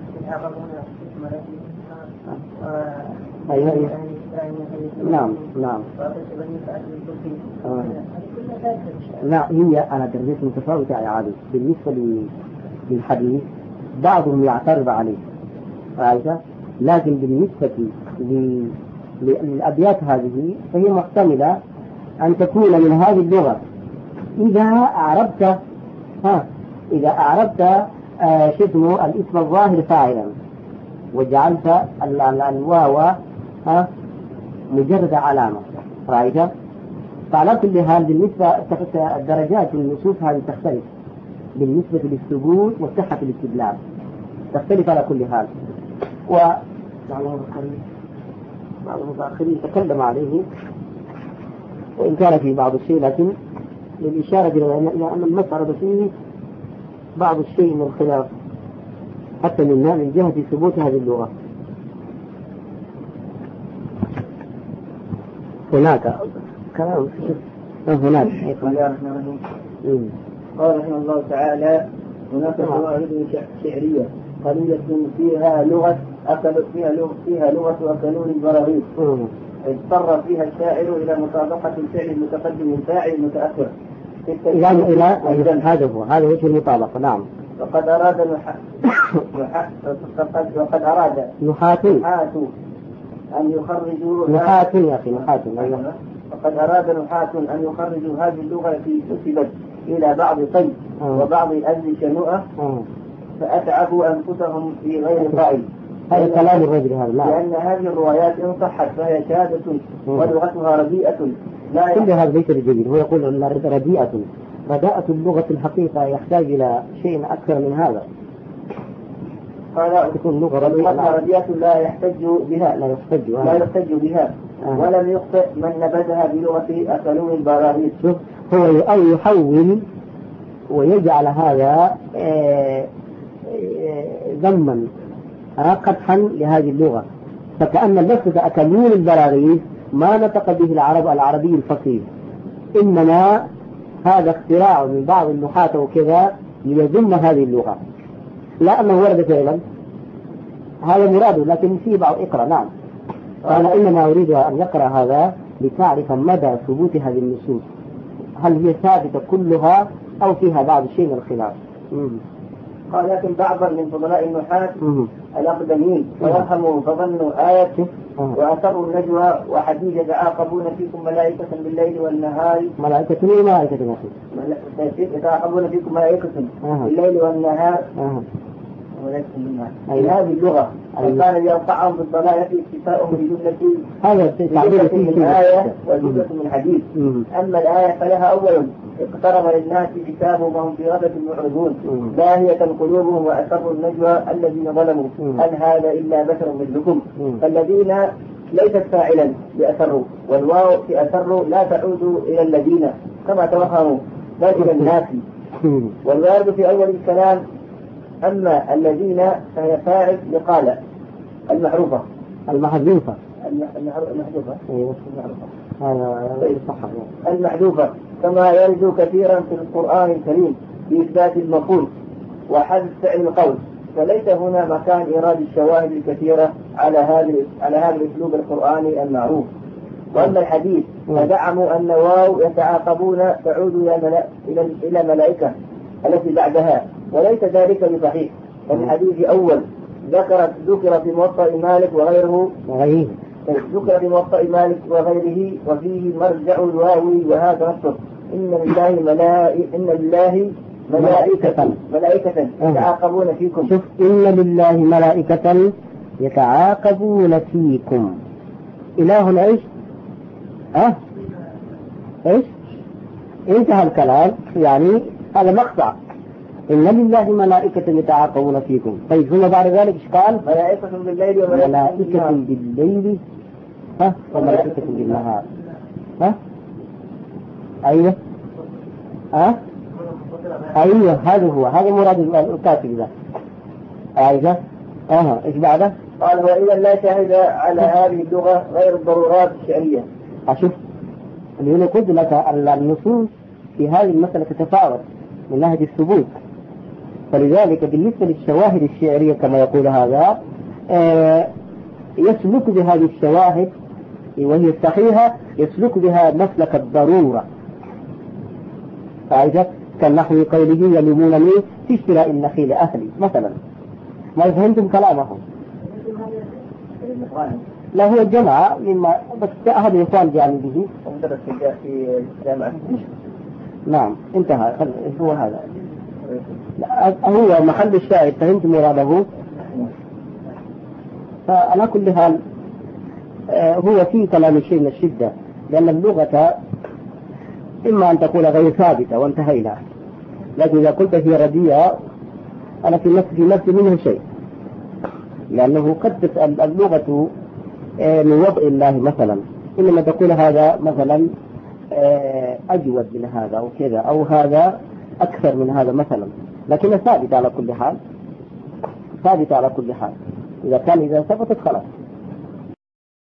S2: أيوة أيوة. نعم نعم. آه. لا، هي أنا درجات متفاوتة يا عادي بالنسبة للحديث، بعضهم يعترض عليه، رأيت؟ لكن بالنسبة للأبيات هذه فهي محتملة أن تكون من هذه اللغة إذا أعربت، ها، إذا أعربت آه شبه الاسم الظاهر فاعلا وجعلت الواو ها مجرد علامة، رأيت؟ فعلى كل حال بالنسبة الدرجات النصوص هذه تختلف بالنسبة للثبوت وصحة الاستدلال، تختلف على كل حال. وبعض المتأخرين تكلم عليه وإن كان في بعض الشيء، لكن للإشارة إلى أن المسألة فيه بعض الشيء من الخلاف حتى منها من جهة ثبوت هذه اللغة. هناك كلام هناك
S1: قال رحمه الله تعالى: هناك فوائد شعرية قليلة فيها لغة أكل فيها لغة فيها لغة أكلون البراغيث، اضطر فيها الشاعر إلى مطابقة الفعل المتقدم من فاعل المتأخر.
S2: إلى إلى هذا هو هذا وجه المطابقة. نعم.
S1: وقد أراد نح... نح... وقد أراد
S2: نحاة
S1: أن يخرجوا
S2: نحاة يا أخي نحاة.
S1: وقد أراد نحاة أن يخرجوا هذه اللغة التي نسبت إلى بعض طيب وبعض أهل شنوءة، فأتعبوا أنفسهم في غير فاعل.
S2: هذا كلام الرجل هذا.
S1: لأن هذه الروايات إن صحت فهي شهادة ولغتها رديئة. لا
S2: كل هذا ليس بجديد، هو يقول رديئة. رداءة اللغة الحقيقة يحتاج إلى شيء أكثر من هذا.
S1: قال تكون لغة رديئة لا يحتج بها لا يحتج لا يحتج بها آه. ولم يخطئ من نبذها بلغة أكلون البراغيث.
S2: شوف، هو أو يحول ويجعل هذا ذما قدحا لهذه اللغة، فكأن اللفظ أكلون البراغيث ما نطق به العرب العربي الفصيح، إنما هذا اختراع من بعض النحاة وكذا ليذم هذه اللغة، لا أنه ورد فعلا، هذا مراده، لكن فيه بعض اقرأ. نعم. قال إنما أريد أن يقرأ هذا لتعرف مدى ثبوت هذه النصوص، هل هي ثابتة كلها أو فيها بعض شيء من الخلاف؟
S1: قال لكن بعضا من فضلاء النحاة الأقدمين توهموا فظنوا آية وأثروا النجوى وحديث يتعاقبون فيكم ملائكة بالليل والنهار.
S2: ملائكة ايه ملائكة
S1: يتعاقبون فيكم ملائكة بالليل والنهار في هذه اللغة وكان يرفعهم بالضلالة اكتفاؤهم بجملة
S2: هذا
S1: من الآية وجملة من الحديث. أما الآية فلها أول اقترب للناس كتابهم وهم في غفلة معرضون لاهية قلوبهم وأسروا النجوى الذين ظلموا هل هذا إلا بشر مثلكم. فالذين ليست فاعلا بأسروا والواو في أسروا لا تعود إلى الذين كما توهموا بل إلى الناس. والوارد في أول الكلام أما الذين فهي فاعل لقال المعروفة
S2: المحذوفة
S1: المحذوفة
S2: هذا صح
S1: المحذوفة كما يرجو كثيرا في القرآن الكريم بإثبات المفعول وحذف فعل القول. فليس هنا مكان إيراد الشواهد الكثيرة على هذا على هذا الأسلوب القرآني المعروف. وأما الحديث فزعموا أن واو يتعاقبون تعود إلى إلى ملائكة التي بعدها وليس ذلك بصحيح. فالحديث أول ذكرت ذكر في موطأ مالك وغيره
S2: وغيره
S1: ذكر في موطأ مالك وغيره وفيه مرجع الواوي وهذا نصر إن لله ملائكة إن لله ملائكة ملائكة يتعاقبون فيكم.
S2: شوف إن لله ملائكة يتعاقبون فيكم. إله إيش؟ أه؟ إيش؟ انتهى الكلام يعني هذا مقطع إن لله ملائكة يتعاقبون فيكم. طيب ثم بعد ذلك إيش قال؟
S1: ملائكة بالليل
S2: وملائكة بالليل ها وملائكة بالنهار. ها أيوه ها أيوه هذا هو هذا مراد الكاتب ذا. أيوه أها إيش بعده؟
S1: قال وإذا لا شاهد على هذه اللغة غير الضرورات الشعرية.
S2: أشوف اللي قلت لك النصوص في هذه المسألة تتفاوت من ناحية الثبوت. فلذلك بالنسبة للشواهد الشعرية كما يقول هذا آه يسلك بهذه الشواهد وهي الصحيحة يسلك بها مسلك الضرورة. فإذا كان نحو قوله يلومونني في اشتراء النخيل أهلي مثلا ما فهمتم كلامهم. لا هو الجماعة مما بس أحد الإخوان جاء به
S1: في جامعة.
S2: نعم انتهى هو هذا هو محل الشاهد. فهمت مراده. فعلى كل حال هو في كلام شيء من الشدة لأن اللغة إما أن تكون غير ثابتة وانتهينا لكن إذا قلت هي رديئة أنا في نفسي في نفسي منه شيء لأنه قد تسأل اللغة من وضع الله مثلا إنما تقول هذا مثلا أجود من هذا أو كذا أو هذا أكثر من هذا مثلا لكنها ثابتة على كل حال ثابتة على كل حال. إذا كان إذا ثبتت خلاص